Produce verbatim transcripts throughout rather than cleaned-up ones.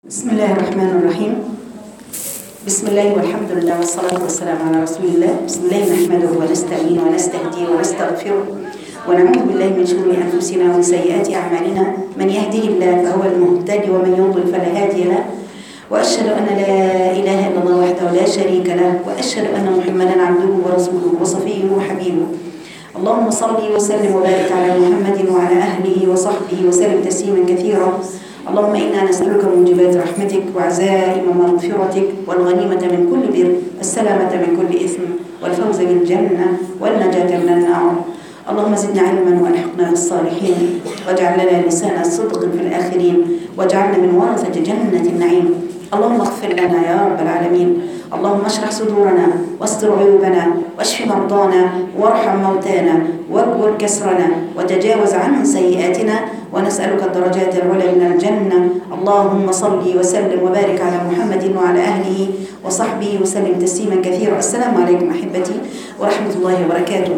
بسم الله الرحمن الرحيم. بسم الله والحمد لله والصلاة والسلام على رسول الله. بسم الله نحمده ونستعين ونستهديه ونستغفره ونعوذ بالله من شرور أنفسنا ومن سيئات أعمالنا. من يهده الله فهو المهتدي ومن يضلل فلا هادي له، وأشهد أن لا إله إلا الله وحده لا شريك له، وأشهد أن محمدا عبده ورسوله وصفيه وحبيبه. اللهم صل وسلم وبارك على محمد وعلى أهله وصحبه وسلم تسليما كثيرا. اللهم إنا نسألك موجبات رحمتك وعزائم مغفرتك والغنيمة من كل بر والسلامة من كل إثم والفوز بالجنة والنجاة من النار. اللهم زدنا علما وألحقنا بالصالحين، واجعل لنا لسان صدق في الآخرين، واجعلنا من ورثة جنة النعيم. اللهم اغفر لنا يا رب العالمين. اللهم اشرح صدورنا واستر عيوبنا واشف مرضانا وارحم موتانا واكبر كسرنا وتجاوز عن سيئاتنا، ونسألك الدرجات العلى من الجنة. اللهم صل وسلم وبارك على محمد وعلى أهله وصحبه وسلم تسليما كثيرا. السلام عليكم أحبتي ورحمة الله وبركاته.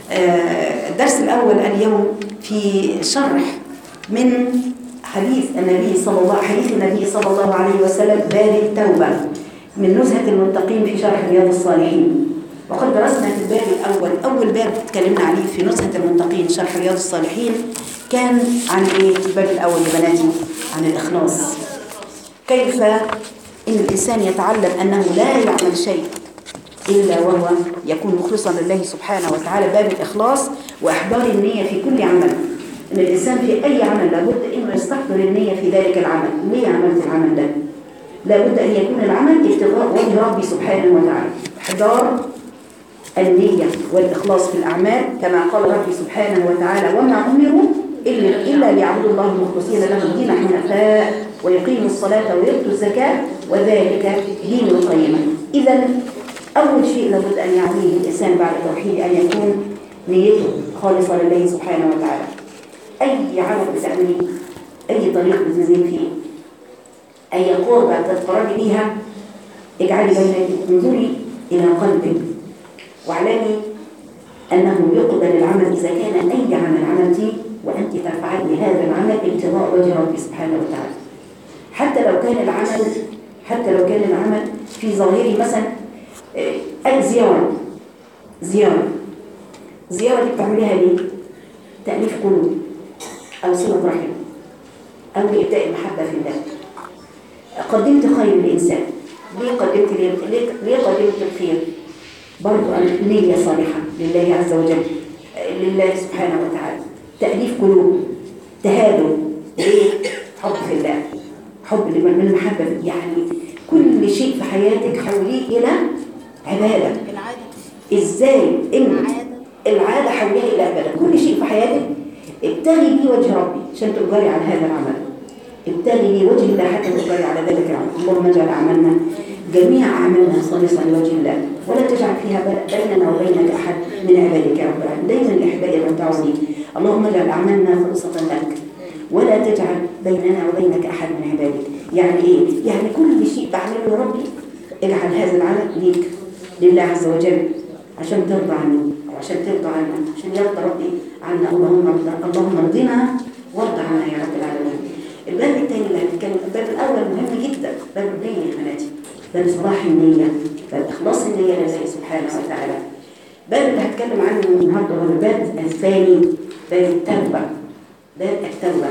الدرس الأول اليوم في شرح من حديث النبي صلى الله حديث النبي صلى الله عليه وسلم باب التوبة من نزهة المتقين في شرح رياض الصالحين. وقد درسنا في الباب الأول، أول باب تكلمنا عليه في نزهة المتقين شرح رياض الصالحين كان عن ايه؟ الباب الأول يا بناتي عن الإخلاص. كيف إن الإنسان يتعلم أنه لا يعمل شيء إلا وهو يكون مخلصا لله سبحانه وتعالى. باب الإخلاص وإحضار النية في كل عمل. إن الإنسان في أي عمل لابد إنه يستحضر النية في ذلك العمل. ليه عملت العمل ده؟ لابد أن يكون العمل ابتغاء وجه ربي سبحانه وتعالى. إحضار النية والإخلاص في الأعمال كما قال ربي سبحانه وتعالى: وما أمروا إلا, إلا ليعبدوا الله مخلصين له الدين حنفاء ويقيموا الصلاة ويؤتوا الزكاة وذلك دين القيمة. إذا أول شيء لابد أن يعنيه الإنسان بعد التوحيد أن يكون نيته خالصة لله سبحانه وتعالى. أي عمل بتعمليه، أي طريق بتنزل فيه، أي قربة تتقربي بها، اجعلي بينك، انظري إلى قلبك واعلمي أنه يقبل العمل إذا كان أي عمل عملتيه وأنت تفعلي هذا العمل ابتغاء وجه ربي سبحانه وتعالى. حتى لو كان العمل حتى لو كان العمل في ظاهره مثلا أي زيارة زيارة زيارة دي بتعمليها ليه؟ تأليف قلوب أو صلة رحم أو لإبداء المحبة في الله. قدمت خير للإنسان، ليه قدمت ليه, ليه قدمت الخير؟ برضو نية صالحة لله عز وجل، لله سبحانه وتعالى. تأليف قلوب، تهادم، ليه؟ حب في الله، حب من المحبة، يعني كل شيء في حياتك حوليه إلى عبادة. إزاي؟ إن العادة حوليها إلى عبادة. كل شيء في حياتك ابتغي بيه وجه ربي عشان تقدري على هذا العمل. ابتغي بيه وجه الله حتى تقدري على ذلك العمل. اللهم اجعل أعمالنا جميع أعمالنا خالصة لوجه الله، ولا تجعل فيها بيننا وبينك أحد من عبادك يا رب العالمين. دايما الإحباء والتعظيم. اللهم اجعل أعمالنا خالصة لك ولا تجعل بيننا وبينك أحد من عبادك. يعني إيه؟ يعني كل شيء بعمله يا ربي اجعل هذا العمل ليك، لله عز وجل، عشان ترضى عني وعشان ترضى عنا، عشان يرضى ربي عنا. اللهم اللهم ارضنا وارضى عنا يا رب العالمين. الباب الثاني اللي هنتكلم، الباب الأول مهم جدا، باب النية يا بناتي، باب صلاح النية، باب إخلاص النية لله سبحانه وتعالى. باب اللي هتكلم عنه النهارده هو الباب الثاني، باب التوبة. باب التوبة.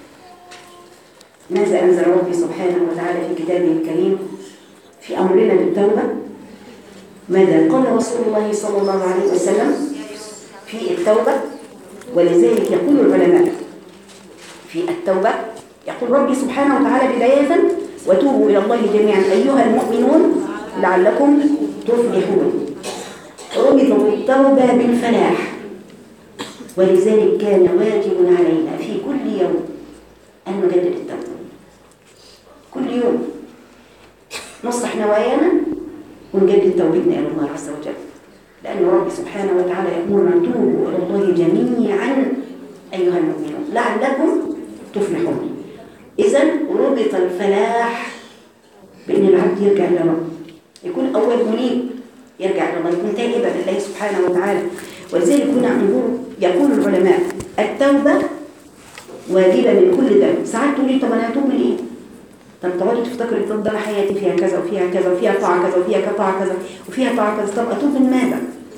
ماذا أنزل ربي سبحانه وتعالى في كتابه الكريم في أمرنا بالتوبة؟ ماذا قال رسول الله صلى الله عليه وسلم في التوبة؟ ولذلك يقول العلماء في التوبة، يقول ربي سبحانه وتعالى بداية: وتوبوا إلى الله جميعا أيها المؤمنون لعلكم تفلحون. ربط التوبة بالفلاح، ولذلك كان واجب علينا في كل يوم أن نجدد التوبة. كل يوم نصلح نوايانا ونجدد توبتنا إلى الله عز وجل، لأن ربي سبحانه وتعالى يأمرنا: توبوا إلى الله جميعا أيها المؤمنون لعلكم تفلحون. إذن ربط الفلاح بأن العبد يرجع إلى ربه، يكون أول منيب، يرجع إلى الله، يكون تائبا لله سبحانه وتعالى. ولذلك هنا انظروا يقول العلماء: التوبة واجبة من كل ذنب. ساعات تقولي طب أنا هتوب من إيه؟ طب تقعدي تفتكري طب ده انا حياتي فيها كذا وفيها كذا وفيها طاعه كذا وفيها طاعه كذا وفيها طاعه كذا، طب اتوب من ماذا؟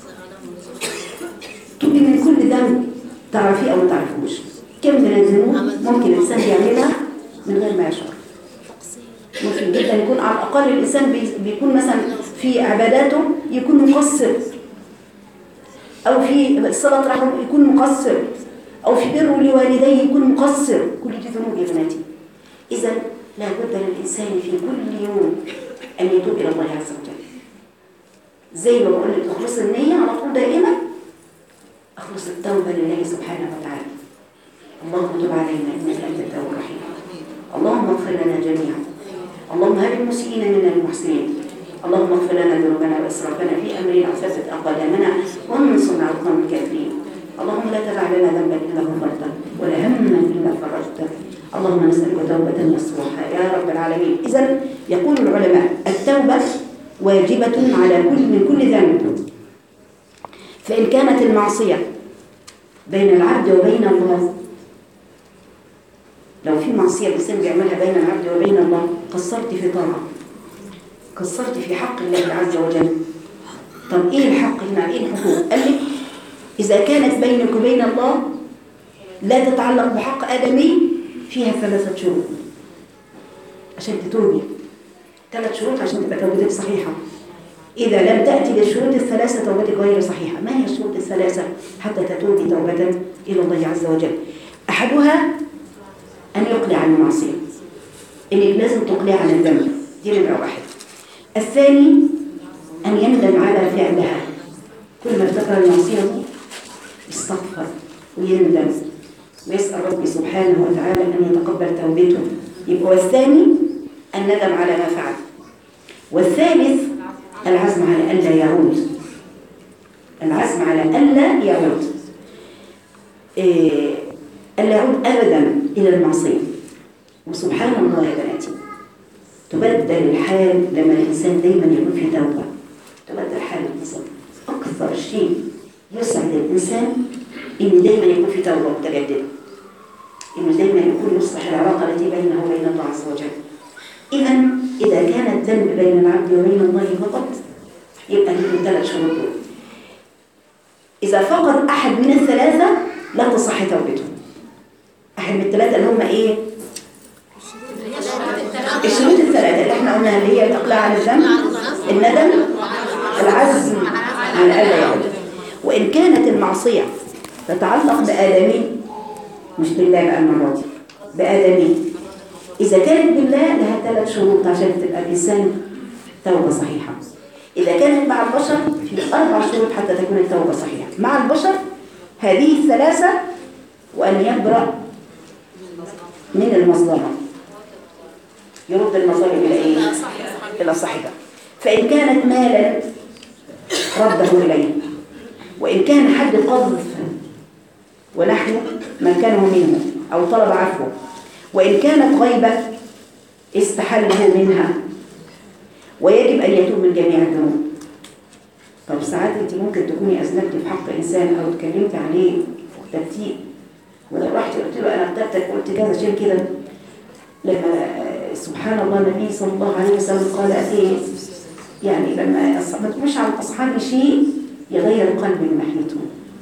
توبي من كل ذنب تعرفيه او ما تعرفوش. كم من الذنوب ممكن الانسان يعملها من غير ما يشعر. ممكن جدا يكون على الاقل الانسان بيكون مثلا في عباداته يكون مقصر، او في صله رحم يكون مقصر، او في بره لوالديه يكون مقصر. كل دي ذنوب يا بناتي. اذا لابد للانسان في كل يوم ان يتوب الى الله عز وجل. زي ما بقول لك اخلص النيه على طول دائما، اخلص التوبه لله سبحانه وتعالى. اللهم تب علينا انك انت التواب الرحيم. اللهم اغفر لنا جميعا. اللهم هب المسيئين منا المحسنين. اللهم اغفر لنا ذنوبنا واسرافنا في امرنا وثبت اقدامنا وانصرنا على القوم الكافرين. اللهم لا تدع لنا ذنبا الا غفرته ولا هما الا فرجته. اللهم نسالك توبه نصوحا يا رب العالمين. اذا يقول العلماء التوبه واجبه على كل من كل ذنب. فان كانت المعصيه بين العبد وبين الله، لو في معصيه الانسان بيعملها بين العبد وبين الله، قصرت في طاعه، قصرت في حق الله عز وجل. طب ايه الحق هنا؟ ايه الحقوق؟ قال لك اذا كانت بينك وبين الله لا تتعلق بحق ادمي فيها ثلاثه شروط عشان تتوبي. ثلاث شروط عشان تبقى توبتك صحيحه. اذا لم تاتي بالشروط الثلاثه توبتك غير صحيحه. ما هي الشروط الثلاثه حتى تتوبي توبه الى الله عز وجل؟ احدها ان يقلع عن المعصيه، انك لازم تقلع عن الذنب، دي نمره واحد. الثاني ان يندم على فعلها، كل ما افتكر المعصيه يستغفر ويندم ويسال ربي سبحانه وتعالى ان يتقبل توبته. يبقى الثاني الندم على ما فعل. والثالث العزم على الا يعود، العزم على الا يعود إيه الا يعود ابدا الى المعصيه. وسبحان الله يا بناتي، تبدل الحال لما الانسان دايما يكون في توبه. تبدل حال الانسان. اكثر شيء يسعد الانسان انه دايما يكون في توبه متجدده، انه دايما يكون يصلح العلاقه التي بينه وبين الله عز وجل. اذا اذا كان الذنب بين العبد وبين الله فقط يبقى له ثلاث شروط دول. اذا فقد احد من الثلاثه لا تصح توبته. احد من الثلاثه اللي هم ايه؟ الشروط الثلاثه اللي احنا قلناها، اللي هي الاقلاع عن الذنب، الندم، العزم على الا يعود. وان كانت المعصيه تتعلق بآدمي، مش بالله بقى المره دي، بآدمي، اذا كانت بالله لها ثلاث شروط عشان تبقى الانسان توبه صحيحه. اذا كانت مع البشر في اربع شروط حتى تكون التوبه صحيحه. مع البشر هذه الثلاثه، وان يبرأ من المظلمه، يرد المظالم الى ايه؟ الى صاحبها. فان كانت مالا رده اليه، وان كان حد قذف ونحن مكنه منه او طلب عفوه، وان كانت غيبه استحله منها، ويجب ان يتوب من جميع الذنوب. طب ساعات انت ممكن تكوني اذنبتي في حق انسان او اتكلمت عليه واغتبتيه، ولو رحت قلت له انا اغتبتك وقلت كذا عشان كده، لما سبحان الله النبي صلى الله عليه وسلم قال ايه؟ يعني لما ما تقولش على اصحابي شيء يغير قلبي من ناحيته.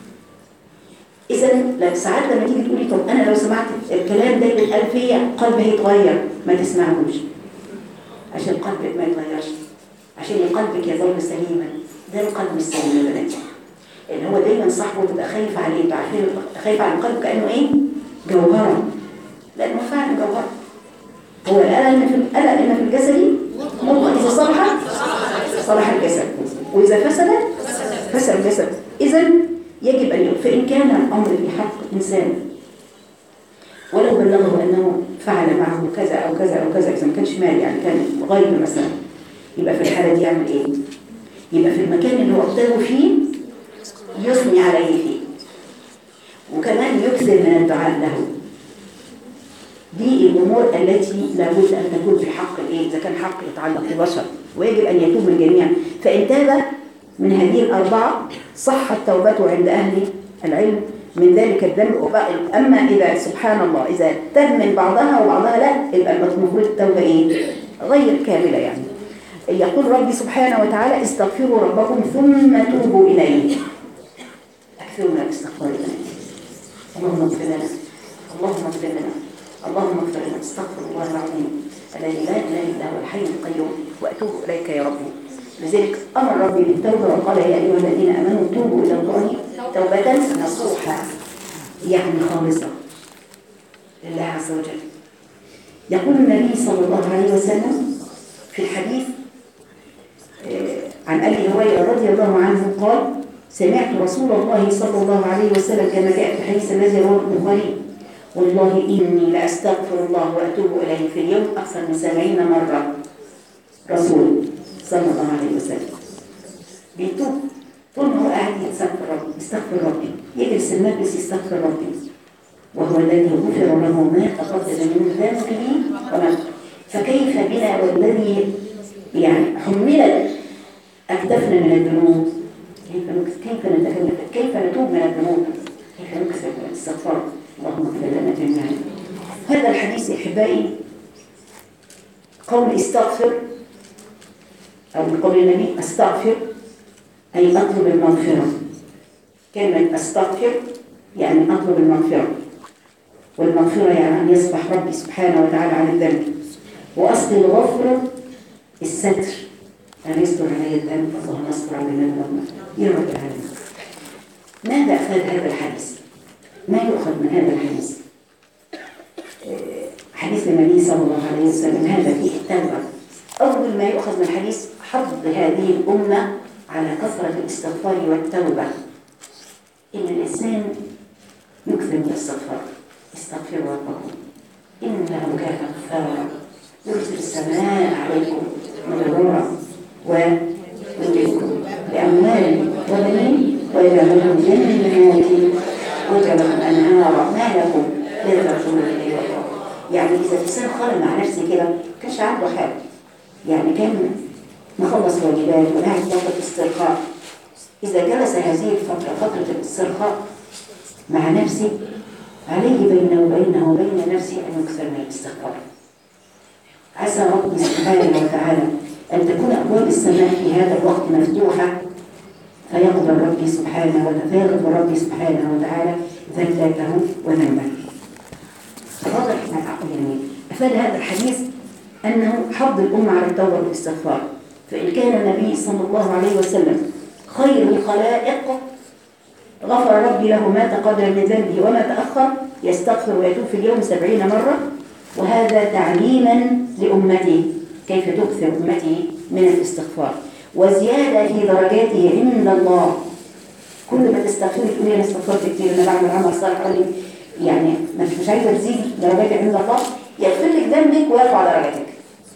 اذا ساعات لما تيجي تقولي طب انا لو سمعت الكلام ده يتقال فيا قلبي هيتغير، ما تسمعهوش عشان قلبك ما يتغيرش، عشان قلبك يظل سليما. ده القلب السليم يا بناتي، اللي هو دايما صاحبه تبقى خايف عليه. انتوا عارفين خايف على القلب كانه ايه؟ جوهره، لانه فعلا جوهره. هو القلق ان في القلق ان في الجسد مضغه، اذا صلح صلح الجسد، واذا فسد فسد الجسد. اذا يجب ان يقول. فان كان الامر في حق انسان ولو بلغه انه فعل معه كذا او كذا او كذا، اذا ما كانش مال يعني كان غيب مثلا، يبقى في الحاله دي يعمل ايه؟ يبقى في المكان اللي هو اغتابه فيه يثني عليه فيه، وكمان يكثر من الدعاء له. دي الامور التي لابد ان تكون في حق الايه؟ اذا كان حق يتعلق ببشر، ويجب ان يتوب من جميع. فان تاب من هذه الاربعه صحت توبته عند اهل العلم من ذلك الذنب. أما إذا سبحان الله إذا تهمل بعضها وبعضها لا، يبقى المفروض التوبة إيه؟ غير كاملة يعني. يقول ربي سبحانه وتعالى استغفروا ربكم ثم توبوا إليه. أكثروا من الاستغفار إليه. اللهم اغفر لنا، اللهم اغفر لنا، اللهم اغفر لنا. استغفر الله العظيم الذي لا اله الا هو الحي القيوم واتوب اليك يا ربي. لذلك امر ربي بالتوبه وقال يا ايها الذين امنوا توبوا الى الله توبه نصوحا، يعني خالصه لله عز وجل. يقول النبي صلى الله عليه وسلم في الحديث عن ابي هريره رضي الله عنه قال سمعت رسول الله صلى الله عليه وسلم كما جاء في الحديث الذي رواه البخاري والله إني لأستغفر الله وأتوب إليه في اليوم أكثر من سبعين مرة. رسول صلى الله عليه وسلم بيتوب طول ما هو قاعد يستغفر ربي، يستغفر ربي، يجلس المجلس يستغفر ربي، وهو الذي غفر له ما تقدم من ذنبه وما. فكيف بنا والذي يعني حملت أكتفنا من الذنوب، كيف نتكلم، كيف نتوب من الذنوب، كيف نكسب الاستغفار. اللهم اغفر لنا جميعا. هذا الحديث احبائي قول استغفر او قول النبي استغفر اي اطلب المغفره. كلمه استغفر يعني اطلب المغفره، والمغفره يعني ان يصبح ربي سبحانه وتعالى عن الذنب. واصل الغفر الستر، ان يستر علي الذنب. اللهم استر علينا الذنب يا رب العالمين. ماذا افاد هذا الحديث؟ ما يؤخذ من هذا الحديث؟ حديث النبي صلى الله عليه وسلم هذا فيه التوبة. أول ما يؤخذ من الحديث حض هذه الأمة على كثرة الاستغفار والتوبة. إن الإنسان يكثر من الاستغفار. استغفروا ربكم إنه كان غفارا يرسل السماء عليكم مدرارا ويمددكم بأموال وبنين ويجعل لكم جنات وجعل لكم أنهارا ما لكم لا ترجون إليه وقارا. يعني إذا الإنسان خالد مع نفسه كده كانش عنده حاجة، يعني كان مخلص واجبات وقاعد فترة استرخاء. إذا جلس هذه الفترة فترة الاسترخاء مع نفسه عليه بينه وبينه وبين نفسه أن يكثر من الاستغفار. عسى ربي سبحانه وتعالى أن تكون أبواب السماء في هذا الوقت مفتوحة فيقبل ربي سبحانه وتعالى فيغفر ربي سبحانه وتعالى ذنبه وذنبه. واضح مع العقل اليمين. أفاد هذا الحديث أنه حض الأمة على التوبة والاستغفار. فإن كان النبي صلى الله عليه وسلم خير الخلائق غفر ربي له ما تقدم من ذنبه وما تأخر، يستغفر ويتوب في اليوم سبعين مرة، وهذا تعليما لأمته كيف تكثر أمته من الاستغفار وزيادة في درجاته عند الله. كل ما تستغفري تقولي أنا استغفرت كتير، أنا بعمل عمل صالح، يعني مش عايزة تزيد درجاتك عند الله، يغفر لك ذنبك ويرفع درجاتك.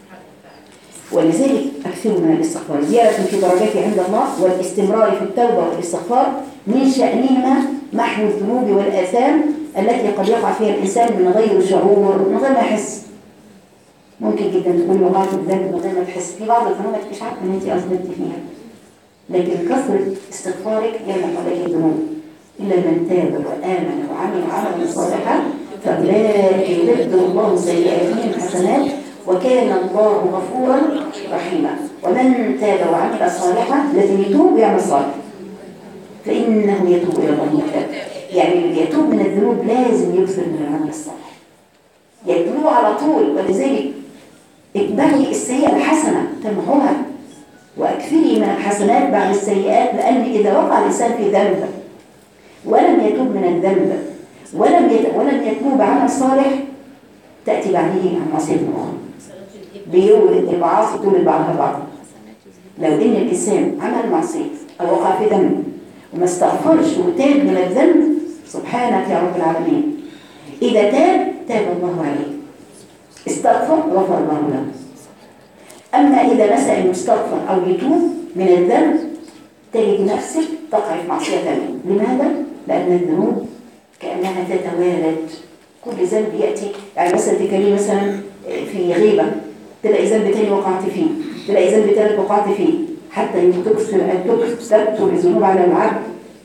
ولذلك أكثروا من الاستغفار زيادة في درجاته عند الله والاستمرار في التوبة والاستغفار من شأنهما محو الذنوب والآثام التي قد يقع فيها الإنسان من غير شعور، من غير ما يحس. ممكن جدا تقولي وقعت الذنب من غير ما تحس. في بعض الذنوب ما تبقيش عارفة إن أنت أذنبت فيها، لكن كثرة استغفارك يمحو عليك الذنوب. إلا من تاب وآمن وعمل عملا صالحا فأولئك يبدل الله سيئاتهم حسنات وكان الله غفورا رحيما. ومن تاب وعمل صالحا لازم يتوب ويعمل صالح فإنه يتوب إلى الله متاب. يعني اللي يتوب من الذنوب لازم يكثر من العمل الصالح، يتوب على طول. ولذلك اتبعي السيئة الحسنة تمحوها وأكثري من الحسنات بعد السيئات، لأن إذا وقع الإنسان في ذنب ولم يتوب من الذنب ولم يت... ولم يتوب عمل صالح تأتي بعده عن معصية أخرى بيولد المعاصي تولد بعضها بعض. لو إن الإنسان عمل معصية أو وقع في ذنب وما استغفرش وتاب من الذنب سبحانك يا رب العالمين، إذا تاب تاب الله عليه، استغفر غفر الله له. أما إذا نسى المستغفر أو يتوب من الذنب تجد نفسك تقع في معصية ثانية. لماذا؟ لأن الذنوب كأنها تتوالد، كل ذنب يأتي. يعني مثلا تكلمي مثلا في غيبة تلاقي ذنب تاني وقعت فيه، تلاقي ذنب ثالث وقعت فيه، حتى تكثر أن تكثر الذنوب على العبد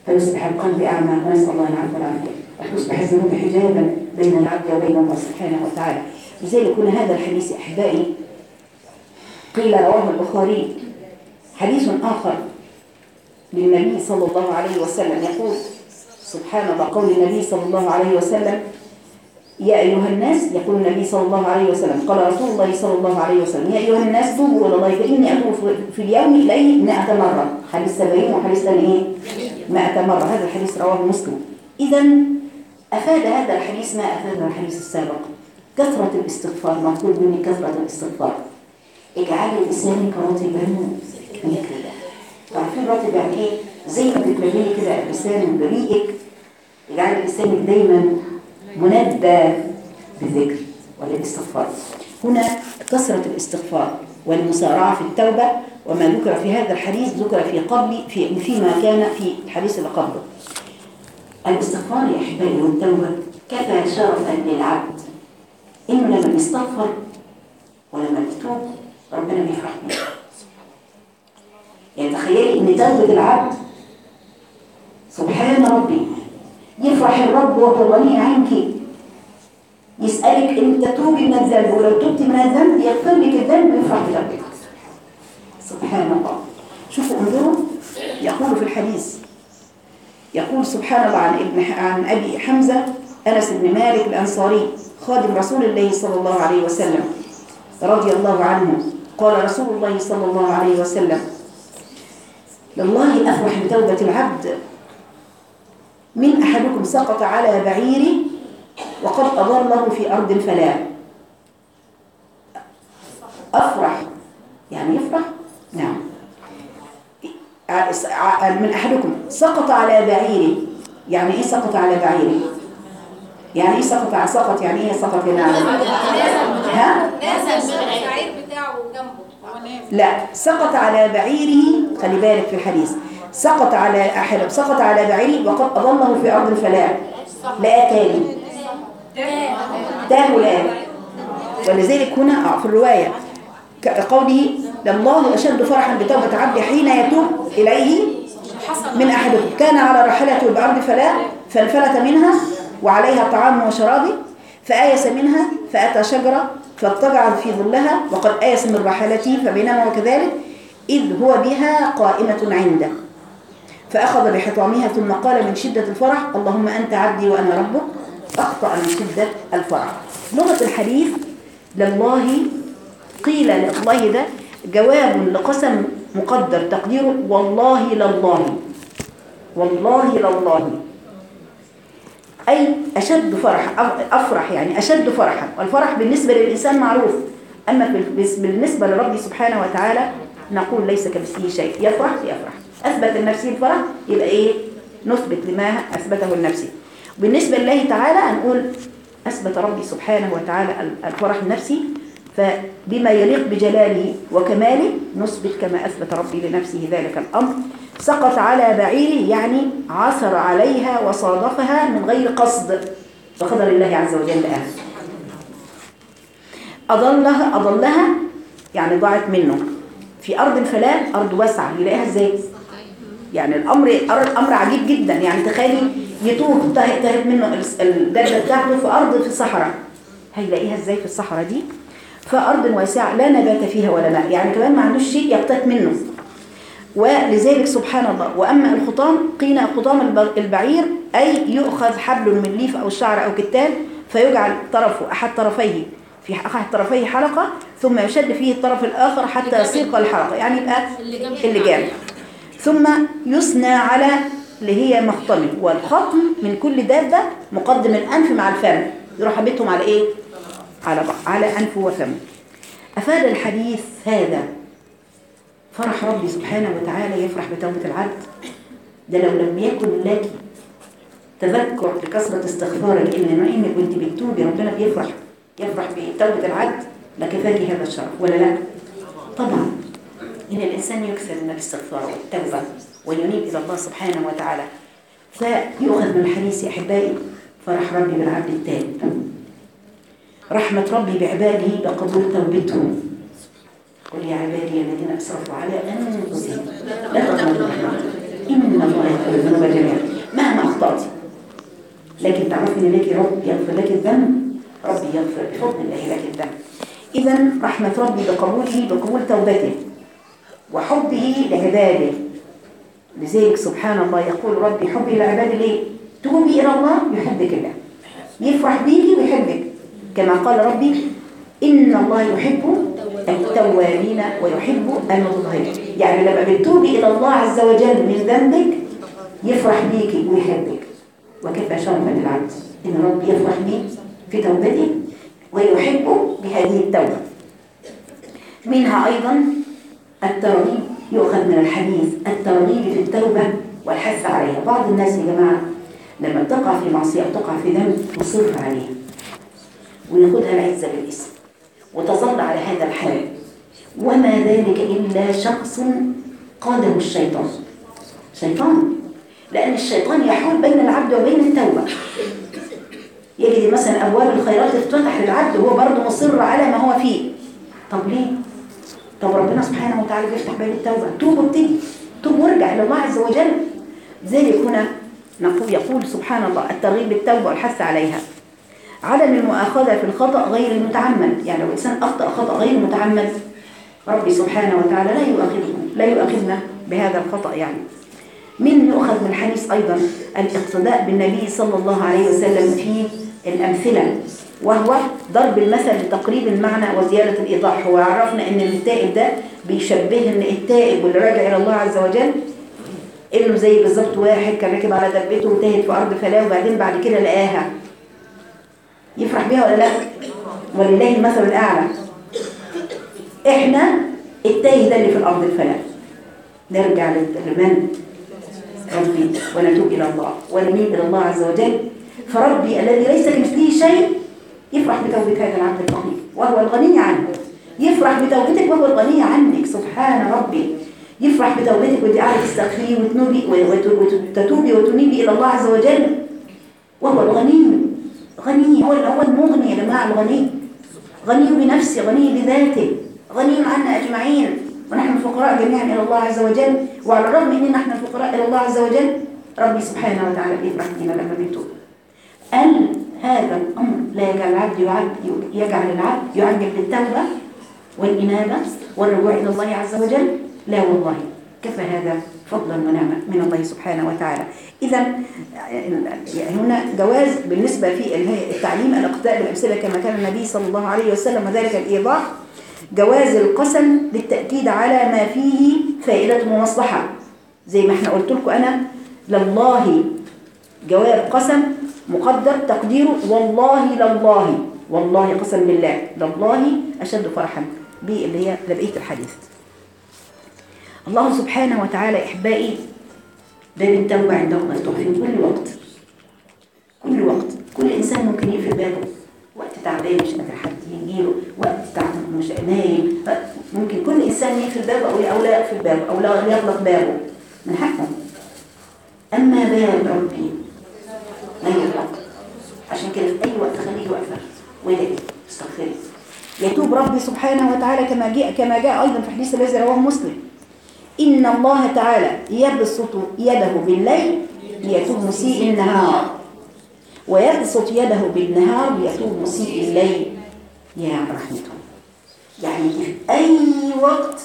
فيصبح القلب أعمى، ونسأل الله العافية والعافية. وتصبح الذنوب حجابا بين العبد وبين الله سبحانه وتعالى. لذلك يكون هذا الحديث أحبائي قيل رواه البخاري. حديث آخر للنبي صلى الله عليه وسلم يقول سبحان الله، قول النبي صلى الله عليه وسلم: يا أيها الناس، يقول النبي صلى الله عليه وسلم، قال رسول الله صلى الله عليه وسلم: يا أيها الناس توبوا إلى الله فإني أتوب في اليوم إليه مائة مرة. حديث سبعين وحديث ثاني إيه؟ مائة مرة. هذا الحديث رواه مسلم. إذا أفاد هذا الحديث ما أفاد الحديث السابق، كثرة الاستغفار. مطلوب مني كثرة الاستغفار. اجعلي لسانك رطبا من ذكر الله. عارفين رطب يعني إيه؟ زي ما بتملي كده لسان بريئك، اجعلي لسانك دايما منبه بالذكر والاستغفار. هنا كثرة الاستغفار والمسارعة في التوبة، وما ذكر في هذا الحديث ذكر في قبل في فيما كان في الحديث اللي قبله. الاستغفار يا أحبائي والتوبة كفى شرفا للعبد إنه لما يستغفر ولما يتوب ربنا بيفرح منه. يعني تخيلي إن توبة العبد سبحان ربي يفرح الرب وهو غني عنك، يسألك انت توبي من الذنب، ولو تبت من الذنب يغفر لك الذنب ويفرح بذنبك. سبحان الله. شوفوا انظروا، يقول في الحديث، يقول سبحان الله عن ابن عن ابي حمزه انس بن مالك الانصاري خادم رسول الله صلى الله عليه وسلم رضي الله عنه، قال رسول الله صلى الله عليه وسلم: لله افرح بتوبه العبد من أحدكم سقط على بعيره وقد أضله في أرض فلا. أفرح يعني يفرح؟ نعم. من أحدكم سقط على بعيره، يعني إيه سقط على بعيره؟ يعني إيه سقط على سقط يعني إيه سقط هنا؟ ها؟ نزل من البعير بتاعه جنبه. لا، سقط على بعيره. خلي بالك في الحديث، سقط على أحد سقط على بعيره وقد أضله في أرض الفلاح. لا تاني تاه لا. ولذلك هنا في الرواية قوله: لله أشد فرحا بتوبة عبد حين يتوب إليه من أحدكم كان على راحلته بأرض فلاح فانفلت منها وعليها طعام وشرابه فآيس منها فأتى شجرة فاضطجع في ظلها وقد آيس من راحلته، فبينما وكذلك إذ هو بها قائمة عنده فأخذ بحطامها ثم قال من شدة الفرح: اللهم أنت عبدي وأنا ربك. أخطأ من شدة الفرح. لغة الحديث لله، قيل لله ده جواب لقسم مقدر تقديره والله لله، والله لله، أي أشد فرح، أفرح يعني أشد فرحا. والفرح بالنسبة للإنسان معروف، أما بالنسبة لربي سبحانه وتعالى نقول ليس كمثله شيء. يفرح يفرح، أثبت لنفسه الفرح يبقى إيه؟ نثبت لما أثبته لنفسه. بالنسبة لله تعالى نقول أثبت ربي سبحانه وتعالى الفرح النفسي، فبما يليق بجلاله وكماله نثبت كما أثبت ربي لنفسه ذلك الأمر. سقط على بعيره يعني عثر عليها وصادفها من غير قصد، بقدر الله عز وجل. أهل أضلها أضلها يعني ضاعت منه في أرض الفلاح، أرض واسعة، يلاقيها إزاي؟ يعني الأمر أمر عجيب جدا. يعني تخيلي يتوه تهت منه الدابة بتاعته في أرض في الصحراء، هيلاقيها إزاي في الصحراء دي؟ فأرض واسعة لا نبات فيها ولا ماء، يعني كمان ما عندوش شيء يقتات منه. ولذلك سبحان الله. وأما الخطام قيل خطام البعير أي يؤخذ حبل من ليف أو شعر أو كتان فيجعل طرفه أحد طرفيه في أحد طرفيه حلقة ثم يشد فيه الطرف الآخر حتى يصير الحلقة، يعني يبقى اللي جانب، ثم يثنى على اللي هي مخطمه. والخطم من كل دابة مقدم الأنف مع الفم، يروح حبيتهم على إيه؟ على على أنفه وفمه. أفاد الحديث هذا فرح ربي سبحانه وتعالى، يفرح بتوبة العبد. ده لو لم يكن لك تذكر بكثرة استغفارك إن إنك كنت بتتوبي ربنا بيفرح، يفرح بتوبة العبد لكفاك هذا الشرف ولا لا؟ طبعا. إن الإنسان يكثر من الاستغفار والتوبة وينيب إلى الله سبحانه وتعالى فيؤخذ من الحديث يا أحبائي فرح ربي بالعبد التائب، رحمة ربي بعباده بقبول توبتهم. قل يا عبادي الذين أسرفوا على أنفسهم لا تقنطوا من رحمة الله إن الله يغفر الذنوب جميعا مهما أخطأتي، لكن تعرفي إن لك رب يغفر لك الذنب، ربي يغفر بفضل الله لك الذنب. إذا رحمة ربي بقبوله، بقبول توبته وحبه لعباده. لذلك سبحان الله يقول ربي حبي لعباده ليه؟ توبي إلى الله يحبك الله، يفرح بيكي ويحبك، كما قال ربي إن الله يحب التوابين ويحب المتطهرين. يعني لما بتتوبي إلى الله عز وجل من ذنبك يفرح بيكي ويحبك. وكفى شرفا للعبد إن ربي يفرح بي في توبته ويحب بهذه التوبة. منها أيضا الترغيب، يؤخذ من الحديث الترغيب في التوبة والحث عليها. بعض الناس يا جماعة لما تقع في معصية أو تقع في ذنب تصر عليها وياخدها العزة بالاسم وتظل على هذا الحال، وما ذلك إلا شخص قاده الشيطان. شيطان، لأن الشيطان يحول بين العبد وبين التوبة. يجد مثلا أبواب الخيرات تفتح للعبد وهو برضه مصر على ما هو فيه. طب ليه؟ طب ربنا سبحانه وتعالى بيفتح باب التوبة، توب وابتدي، توب وارجع إلى الله عز وجل. ذلك هنا نقول يقول سبحان الله الترغيب بالتوبة والحث عليها. عدم المؤاخذة في الخطأ غير المتعمد، يعني لو الإنسان أخطأ خطأ غير متعمد ربي سبحانه وتعالى لا يؤاخذه لا يؤاخذنا بهذا الخطأ. يعني من يؤخذ من الحديث أيضا الاقتداء بالنبي صلى الله عليه وسلم في الأمثلة، وهو ضرب المثل لتقريب المعنى وزيادة الإيضاح. هو عرفنا أن التائب ده بيشبه أن التائب واللي راجع إلى الله عز وجل إنه زي بالظبط واحد كان راكب على دبته وتاهت في أرض فلاة وبعدين بعد كده لقاها، يفرح بيها ولا لا؟ ولله المثل الأعلى. إحنا التايه ده اللي في الأرض الفلاة نرجع لمن؟ ربي، ونتوب إلى الله ونميل إلى الله عز وجل. فربي الذي ليس كمثله شيء يفرح بتوبة هذا العبد الفقير وهو الغني عنه. يفرح بتوبتك وهو الغني عنك سبحان ربي. يفرح بتوبتك وانت قاعده تستغفري وتنوبي وتتوبي وتنيبي الى الله عز وجل وهو الغني. غني، هو هو المغني يا جماعه. الغني غني بنفسه، غني بذاته، غني عنا اجمعين، ونحن الفقراء جميعا الى الله عز وجل. وعلى الرغم ان نحن الفقراء الى الله عز وجل ربي سبحانه وتعالى بيفرح بنا لما بنتوب. قال هذا الامر لا يجعل العبد يجعل العبد يعجل بالتوبه والانابه والرجوع الى الله عز وجل. لا والله، كفى هذا فضلا ونعمة من الله سبحانه وتعالى. إذا هنا جواز بالنسبة في التعليم الاقتداء بالأمثلة كما كان النبي صلى الله عليه وسلم، وذلك الإيضاح. جواز القسم للتأكيد على ما فيه فائدة ومصلحة، زي ما احنا قلت لكم أنا لله جواب قسم مقدر تقديره والله لله، والله قسم بالله، لله أشد فرحا باللي هي لبقية الحديث. الله سبحانه وتعالى إحبائي باب التوبة عنده مفتوح في كل وقت، كل وقت. كل إنسان ممكن يقفل بابه وقت تعبان مش قادر حد يجيله، وقت تعبان مش نايم، ممكن كل إنسان يقفل بابه أو لا يقفل بابه أو لا يغلق بابه، من حقه. أما باب ربي لا يغلق، عشان كده في أي وقت خليه يقفل ويدعي استغفري. يتوب ربي سبحانه وتعالى كما جاء كما جاء أيضا في الحديث الذي رواه مسلم: إن الله تعالى يبسط يده بالليل ليتوب مسيء النهار، ويبسط يده بالنهار ليتوب مسيء الليل يا رحمته. يعني في أي وقت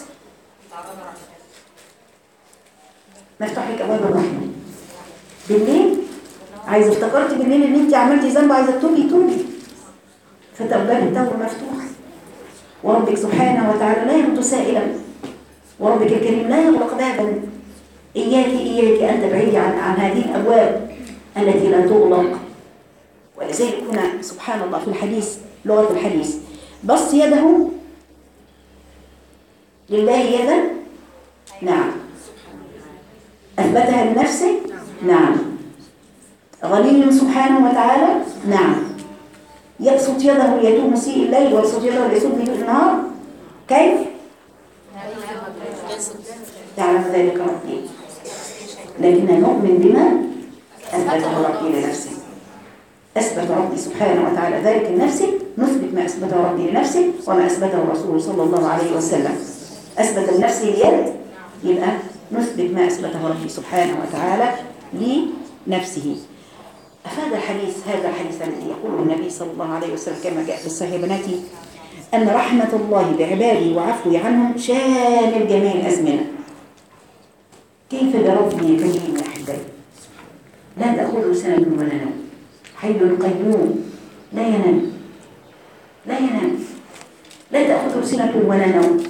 مفتوح لك أبواب الرحمة. بالليل عايزة افتكرتي بالليل إن أنت عملتي ذنب عايزة تتوبي توبي، فتبقى التوبة مفتوح. وربك سبحانه وتعالى لا يرد سائلا، وربك الكريم لا يغلق بابا. إياك إياك أن تبعدي عن, عن هذه الأبواب التي لا تغلق. ولذلك هنا سبحان الله في الحديث لغة الحديث بس يده لله يدا، نعم. أثبتها لنفسه، نعم. غني سبحانه وتعالى، نعم. يبسط يده ليتوب مسيء الليل ويبسط يده ليتوب مسيء النهار. كيف؟ تعلم ذلك ربي، لكن نؤمن بما أثبته ربي لنفسه. أثبت ربي سبحانه وتعالى ذلك لنفسه، نثبت ما أثبته ربي لنفسه وما أثبته رسوله صلى الله عليه وسلم. أثبت لنفسه اليد، يبقى نثبت ما أثبته ربي سبحانه وتعالى لنفسه. أفاد الحديث هذا الحديث الذي يقول النبي صلى الله عليه وسلم كما جاء في الصحيح بناتي أن رحمة الله بعباده وعفوه عنهم شامل جميع الأزمنة. كيف بربي كريم يا أحبائي لا تأخذه سنة ولا نوم، حي قيوم لا ينام لا ينام لا تأخذه سنة ولا نوم،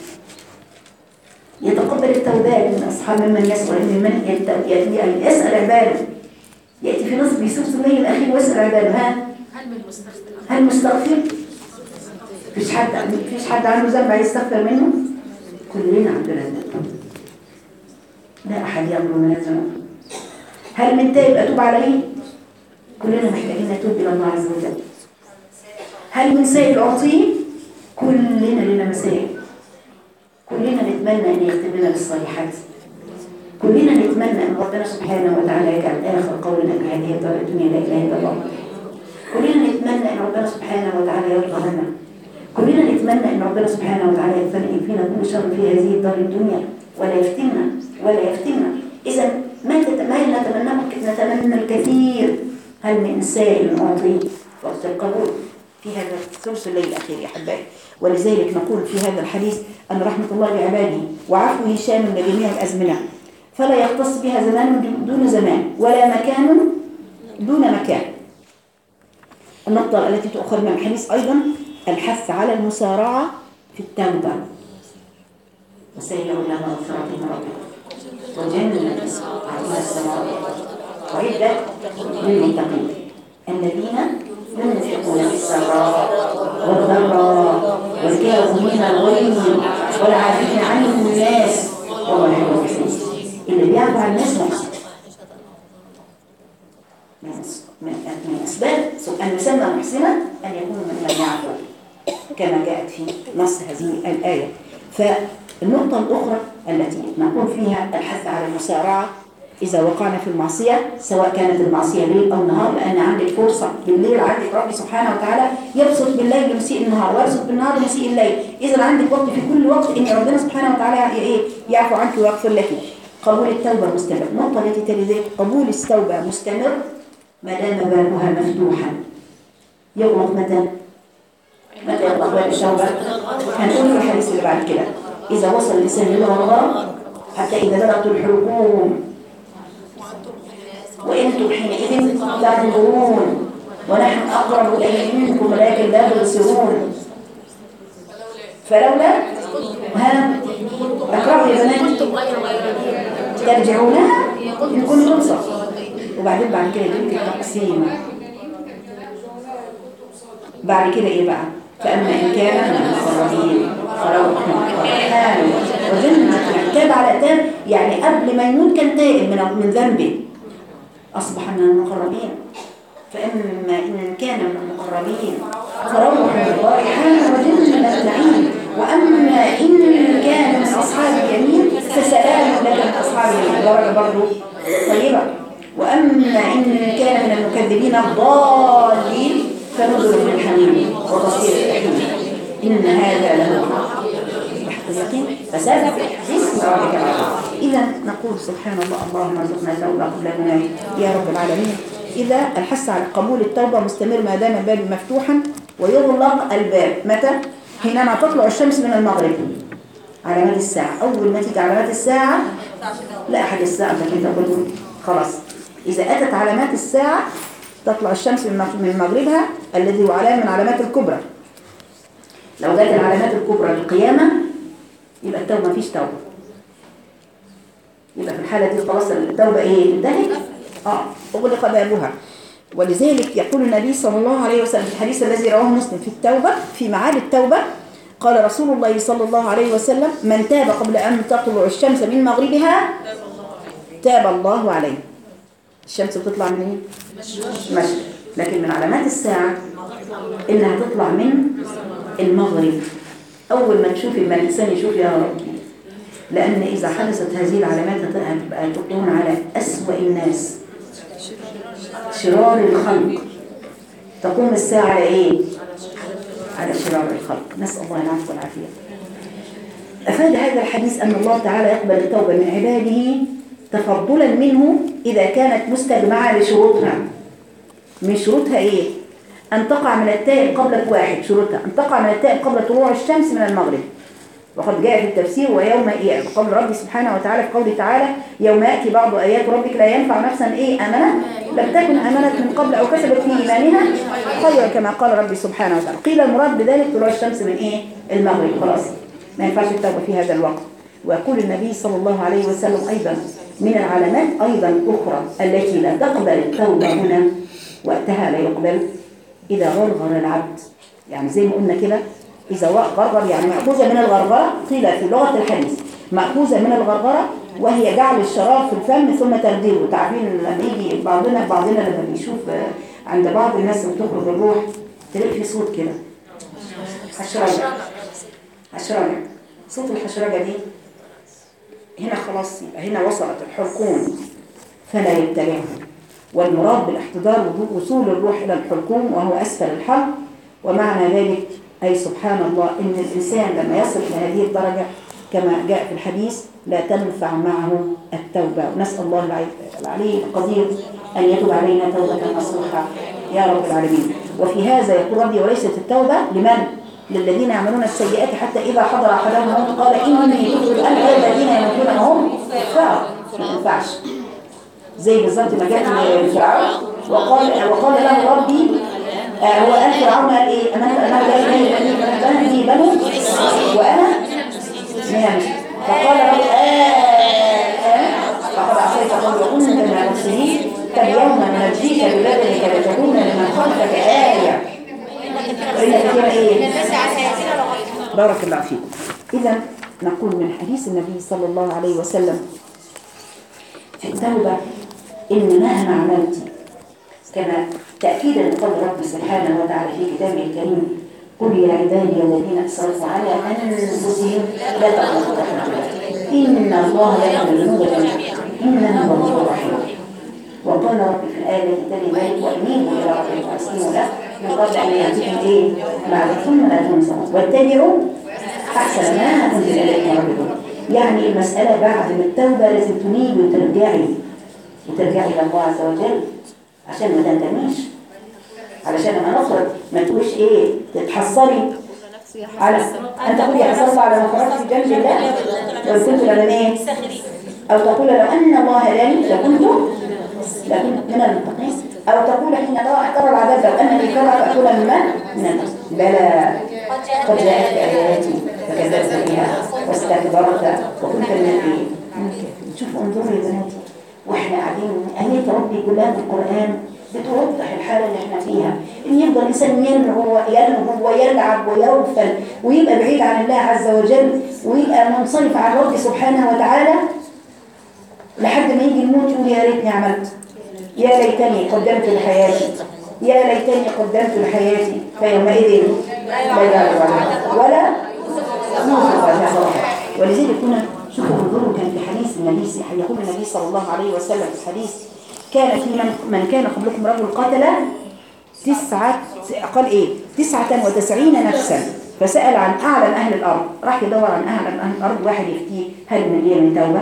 يتقبل التوبات من أصحاب ممن يسأل من يسأل عباده، يأتي في نصف يسوس الليل الأخير ويسأل عباده ها هل مستغفر؟ فيش حد فيش حد عنده ذنب عايز يستغفر منه؟ كلنا عندنا ذنب، لا أحد يأمر من الذنوب. هل من تائب أتوب عليه؟ كلنا محتاجين نتوب إلى الله عز وجل. هل من سائل أعطيه؟ كلنا لنا مسائل، كلنا نتمنى أن يختم لنا بالصالحات، كلنا نتمنى أن ربنا سبحانه وتعالى يجعل آخر قولنا بهذه الدار الدنيا لا إله إلا الله، كلنا نتمنى أن ربنا سبحانه وتعالى يرضى عنا، كلنا نتمنى أن ربنا سبحانه وتعالى يفرق فينا كل شر في هذه الدار الدنيا ولا يفتنا ولا يفتنا. إذا ما نتمنى نتمنى الكثير. هل من سائل أعطيه؟ وقت القبول في هذا ثلث الليل الأخير يا أحبائي. ولذلك نقول في هذا الحديث أن رحمة الله بعباده وعفوه شامل لجميع الأزمنة، فلا يختص بها زمان دون زمان ولا مكان دون مكان. النقطة التي تؤخذ من الحديث أيضا الحث على المسارعة في التوبة. وسيروا إلى مغفرة من ربكم وجنة عرضها السماوات وعدة للمتقين الذين ينفقون في السراء والضراء والكاظمين الغيظ والعافين عن الناس والله يحب المحسنين. اللي بيعفو عن الناس محسن. من أسباب أن يسمى محسنا أن يكون ممن يعفو كما جاءت في نص هذه الآية. فالنقطة الأخرى التي نقول فيها الحث على المسارعة إذا وقعنا في المعصية، سواء كانت المعصية ليل أو نهار، لأن عندك فرصة بالليل، عندك ربي سبحانه وتعالى يبسط بالليل لمسيء النهار ويبسط بالنهار لمسيء الليل. إذا عندك وقت في كل وقت إن ربنا سبحانه وتعالى إيه يعفو عنك ويغفر لك. قبول التوبة مستمر. النقطة التي تلي ذلك قبول التوبة مستمر ما دام بابها مفتوحا. يغلق متى؟ متى يغلق باب التوبة؟ هنقول في الحديث اللي بعد كده إذا وصل الإنسان إلى الله حتى إذا بلغت الحلقوم وإنتم حينئذ تنظرون ونحن أقرب إليه منكم ولكن لا تبصرون. فلولا ها أقرب يا بنات ترجعونها إن كنتم صادقين. وبعدين بعد كده يجيب التقسيم. بعد كده إيه بقى؟ فأما إن كان من المقربين فروح وريحان وجنة. تاب على تاب يعني قبل ما يموت كان تائب من من ذنبه أصبح من المقربين. فإما إن كان من المقربين فروح وريحان وجنة نعيم. وأما إن كان من أصحاب اليمين فسلام لك من أصحاب اليمين. درجة برضه طيبة. وأما إن كان من المكذبين الضالين فنزل من حميم وتصير الحميم. إن هذا له اليقين فسبح باسم ربك العظيم. إذا نقول سبحان الله اللهم ارزقنا التوبة قبل المنام يا رب العالمين. إذا الحث على قبول التوبة مستمر ما دام الباب مفتوحا ويغلق الباب متى؟ حينما تطلع الشمس من المغرب. علامات الساعة أول ما تيجي علامات الساعة لا أحد الساعة لكن تقول خلاص. إذا أتت علامات الساعة تطلع الشمس من مغربها الذي هو علامة من علامات الكبرى. لو جاءت العلامات الكبرى للقيامة يبقى التوبة مفيش توبة. يبقى في الحالة دي خلاص التوبة إيه؟ انتهت؟ آه أغلق بابها. ولذلك يقول النبي صلى الله عليه وسلم في الحديث الذي رواه مسلم في التوبة في معاد التوبة قال رسول الله صلى الله عليه وسلم من تاب قبل أن تطلع الشمس من مغربها تاب الله عليه. الشمس بتطلع من ايه؟ مشرق. لكن من علامات الساعة إنها تطلع من المغرب. أول ما تشوف ما الإنسان يشوف يا ربي. لأن إذا حدثت هذه العلامات هتبقى تكون على أسوأ الناس شرار الخلق. تقوم الساعة على إيه؟ على شرار الخلق. نسأل الله العفو والعافية. أفاد هذا الحديث أن الله تعالى يقبل التوبة من عباده تفضلا منه إذا كانت مستجمعة لشروطها. من شروطها إيه؟ أن تقع من التاء قبل واحد، شروطها أن تقع من التاء قبل طلوع الشمس من المغرب. وقد جاء في التفسير ويوم إيه؟ قول ربي سبحانه وتعالى في قوله تعالى يوم يأتي بعض آيات ربك لا ينفع نفسا إيه أمنة لم تكن أمنت من قبل أو كسبت في إيمانها خيرا كما قال ربي سبحانه وتعالى. قيل المراد بذلك طلوع الشمس من إيه؟ المغرب. خلاص ما ينفعش التوبة في هذا الوقت. ويقول النبي صلى الله عليه وسلم أيضا من العلامات أيضا أخرى التي لا تقبل التوبة هنا وقتها لا يقبل إذا غرغر العبد. يعني زي ما قلنا كده إذا غرغر يعني مأخوذة من الغرغرة، قيل في لغة الحديث مأخوذة من الغرغرة وهي جعل الشراب في الفم ثم ترديده. تعرفين لما يجي بعضنا بعضنا لما بيشوف عند بعض الناس بتخرج الروح تلاقي في صوت كده حشرجة حشرجة صوت الحشرجة دي هنا خلاص يبقى هنا وصلت الحلقوم فلا يبتلعه. والمراد بالاحتضار وصول الروح إلى الحلقوم وهو أسفل الحلق. ومعنى ذلك أي سبحان الله إن الإنسان لما يصل إلى هذه الدرجة كما جاء في الحديث لا تنفع معه التوبة. ونسأل الله العلي القدير أن يتوب علينا توبة نصوحة يا رب العالمين. وفي هذا يقول ربي وليست التوبة لمن؟ للذين يعملون السيئات حتى إذا حضر أحدهم الموت قال إني تبت الآن الذين يموتون وهم كفار. ما ينفعش زي بالظبط ما جاء فرعون وقال وقال له ربي آه هو قال فرعون قال ايه انا انا جاي بني بنو وانا من فقال ربي آه فقد عصيت قولي وكنت من المفسدين فاليوم ننجيك ببدنك لتكون لمن خلفك آية وإن كثيرا ايه بارك الله فيكم. إذا نقول من حديث النبي صلى الله عليه وسلم في التوبة إن مهما عملت كما تأكيدا لقول ربي سبحانه وتعالى في كتابه الكريم قل يا عبادي الذين أسرفوا على أنفسهم لا تقنطوا من رحمة الله إن الله يغفر الذنوب جميعا إنه هو الغفور الرحيم. وقال ربي في الآية التي تلي ذلك وأنيبوا إلى ربكم وأسلموا له من قبل أن يأتيكم إيه بعد ثم لا تنسوا واتبعوا أحسن ما أنزل إليكم من ربكم. يعني المسألة بعد من التوبة لازم تنيبي وترجعي وترجعي إلى الله عز وجل عشان ما تندميش، علشان لما نخرج ما تقولش ايه تتحصري على ان تقولي حصلت على ما خرجت في جنب الله لو كنت لمن ايه او تقول لو ان الله هداني لكنت لكنت من المتقين او تقول حين ترى العذاب لو ان لي كرة فاقول من من بلى قد جاءتك اياتي فكذبت بها واستكبرت وكنت من الايه. شوفوا انظروا يا بناتي واحنا قاعدين آيات ربي كلها في القرآن بتوضح الحالة اللي احنا فيها، ان يفضل الانسان يلهو يلهو ويلعب ويغفل ويبقى بعيد عن الله عز وجل ويبقى منصرف عن ربي سبحانه وتعالى لحد ما يجي الموت يقول يا ريتني عملت يا ليتني قدمت لحياتي يا ليتني قدمت لحياتي فيومئذ لا يعلم ولا نوصف. ولذلك كنا شوفوا انظروا كان في حديث النبي يقول النبي صلى الله عليه وسلم في الحديث كان في من, من كان قبلكم رجل قتل تسعة قال ايه تسعة وتسعين نفسا فسأل عن أعلم أهل الأرض. راح يدور عن أعلم أهل الأرض واحد يفتيه هل من ليه من توبة.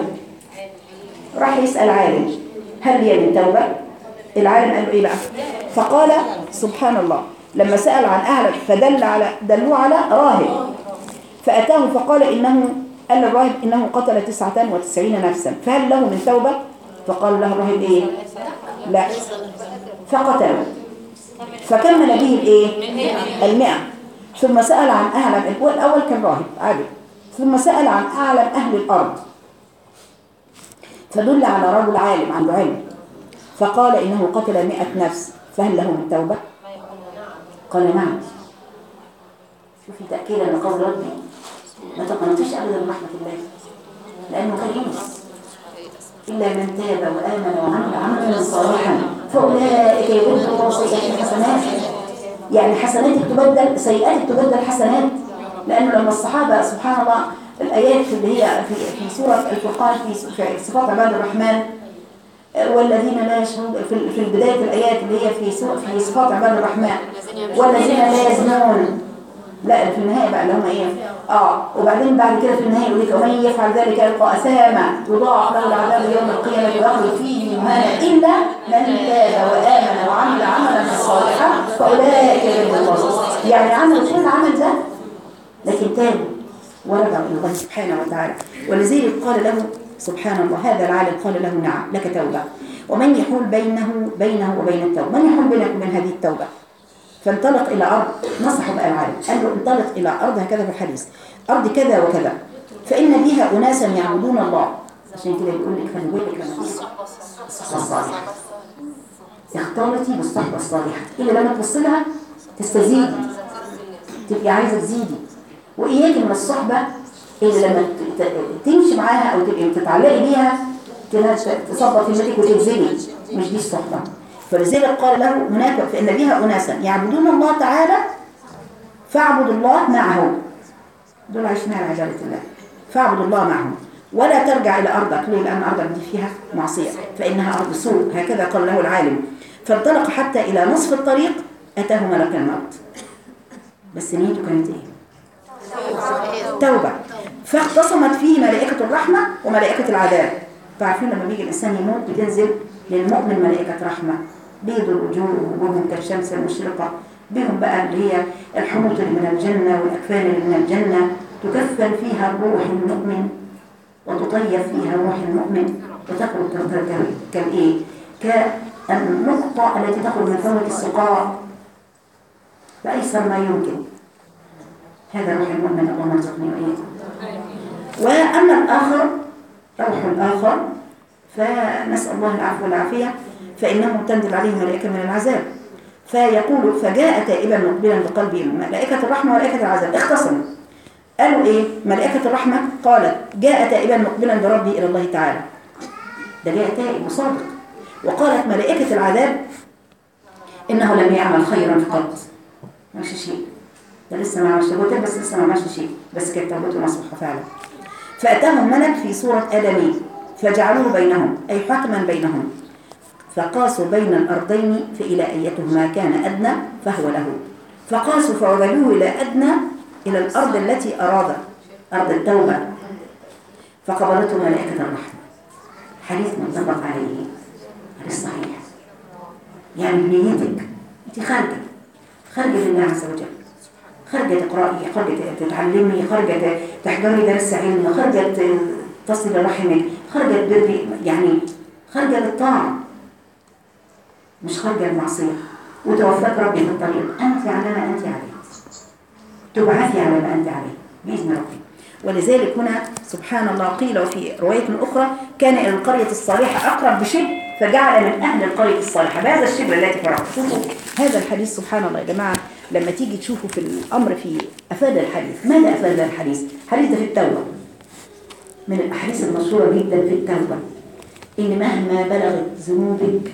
راح يسأل عالم هل ليه من توبة. العالم قال له ايه بقى فقال سبحان الله لما سأل عن أعلم فدل على دلوا على راهب فأتاه فقال إنه قال الراهب إنه قتل تسعة وتسعين نفسا فهل له من توبة. فقال له الراهب إيه لا فقتله فكمل به الإيه المئة. ثم سأل عن أعلم الأول كان راهب عادي ثم سأل عن أعلم أهل الأرض فدل على رجل عالم عنده علم فقال إنه قتل مئة نفس فهل له من توبة. قال نعم. شوفي تأكيدا لقول ربي ما تقنطيش أبدا من رحمة الله لأنه كريم إلا من تاب وآمن وعمل عملا صالحا فأولئك يبدل الله سيئات حسنات. يعني حسناتك تبدل سيئاتك تبدل حسنات. لأنه لما الصحابة سبحان الله الآيات اللي هي في, في سورة الفرقان في, في صفات عباد الرحمن والذين لا يشهدون في, في البداية الآيات اللي هي في في صفات عباد الرحمن والذين لا يزنون لا في النهاية بقى اللي هم ايه اه وبعدين بعد كده في النهاية يقول لك ومن يفعل ذلك يلقى أثاما يضاعف له العذاب يوم القيامة ويخلد فيه مهانا إلا من تاب وآمن وعمل عملا صالحا فأولئك يجزاهم الله. يعني عمل كل العمل ده لكن تابوا ورجعوا إلى الله سبحانه وتعالى. ولذلك قال له سبحان الله هذا العالم قال له نعم لك توبة ومن يحول بينه بينه وبين التوبة من يحول بينك وبين هذه التوبة. فانطلق إلى أرض نصحه بقى العالم قال له انطلق إلى أرض هكذا في الحديث أرض كذا وكذا فإن بها أناسا يعبدون الله. عشان كده بيقول لك خلي بالك لما الصحبة الصالحة اختلطي بالصحبة الصالحة إلا لما توصلها تستزيدي تبقي عايزة تزيدي. وإياك من الصحبة اللي لما تمشي معاها أو تبقي تتعلقي بيها تصبط يمتك وتنزلي مش دي الصحبة. فلذلك قال له هناك فإن بها أناسا يعبدون الله تعالى فاعبدوا الله معهم. دول عايشين على عبادة الله فاعبدوا الله معهم ولا ترجع إلى أرضك. ليه؟ لأن أرضك دي فيها معصية فإنها أرض سوء هكذا قال له العالم. فانطلق حتى إلى نصف الطريق أتاه ملك الموت بس نيته كانت إيه؟ توبة. فاختصمت فيه ملائكة الرحمة وملائكة العذاب. فعارفين لما بيجي الإنسان يموت بتنزل للمؤمن ملائكة رحمة بيض الوجوه وهم كالشمس المشرقة بهم بقى اللي هي الحموط اللي من الجنة والأكفان اللي من الجنة تكفن فيها الروح المؤمن وتطيب فيها روح المؤمن وتخرج كالإيه كالنقطة التي تخرج من فوق السقاء بأيسر ما يمكن. هذا روح المؤمن اللهم ارزقني وإياكم. وأما الآخر روح الآخر فنسأل الله العفو والعافية فإنه تنزل عليه ملائكة من العذاب فيقول فجاء تائبا مقبلا بقلبه ملائكة الرحمة وملائكة العذاب اختصموا قالوا إيه ملائكة الرحمة قالت جاء تائبا مقبلا بربه إلى الله تعالى ده جاء تائب وصادق. وقالت ملائكة العذاب إنه لم يعمل خيرا قط ماشي شيء ده لسه ما عملش توبته بس لسه ما عملش شيء بس كانت توبته مصلحة فعلا. فأتاهم ملك في صورة آدمي فجعلوه بينهم أي حكما بينهم فقاسوا بين الأرضين فإلى أيتهما كان أدنى فهو له فقاسوا فوجدوه إلى أدنى إلى الأرض التي أراد أرض التوبة فقبلته ملائكة الرحمة. حديث متفق عليه حديث صحيح. يعني بنيتك أنت خارجة خارجة لله عز وجل خارجة تقرأي خارجة تتعلمي خارجة تحضري درس علمي خارجة تصل رحمك خارجة بري يعني خارجة للطاعة مش خارجة المعصية. وتوفاك ربي في الطريق أنت على ما أنت عليه تبعثي على ما أنت عليه بإذن ربي. ولذلك هنا سبحان الله قيل وفي رواية أخرى كان إلى القرية الصالحة أقرب بشبر فجعل من أهل القرية الصالحة بهذا الشبر التي فرق. شوفوا هذا الحديث سبحان الله يا جماعة لما تيجي تشوفوا في الأمر في أفاد الحديث. ماذا أفاد الحديث؟ حديث ده في التوبة من الأحاديث المشهورة جدا في التوبة إن مهما بلغت ذنوبك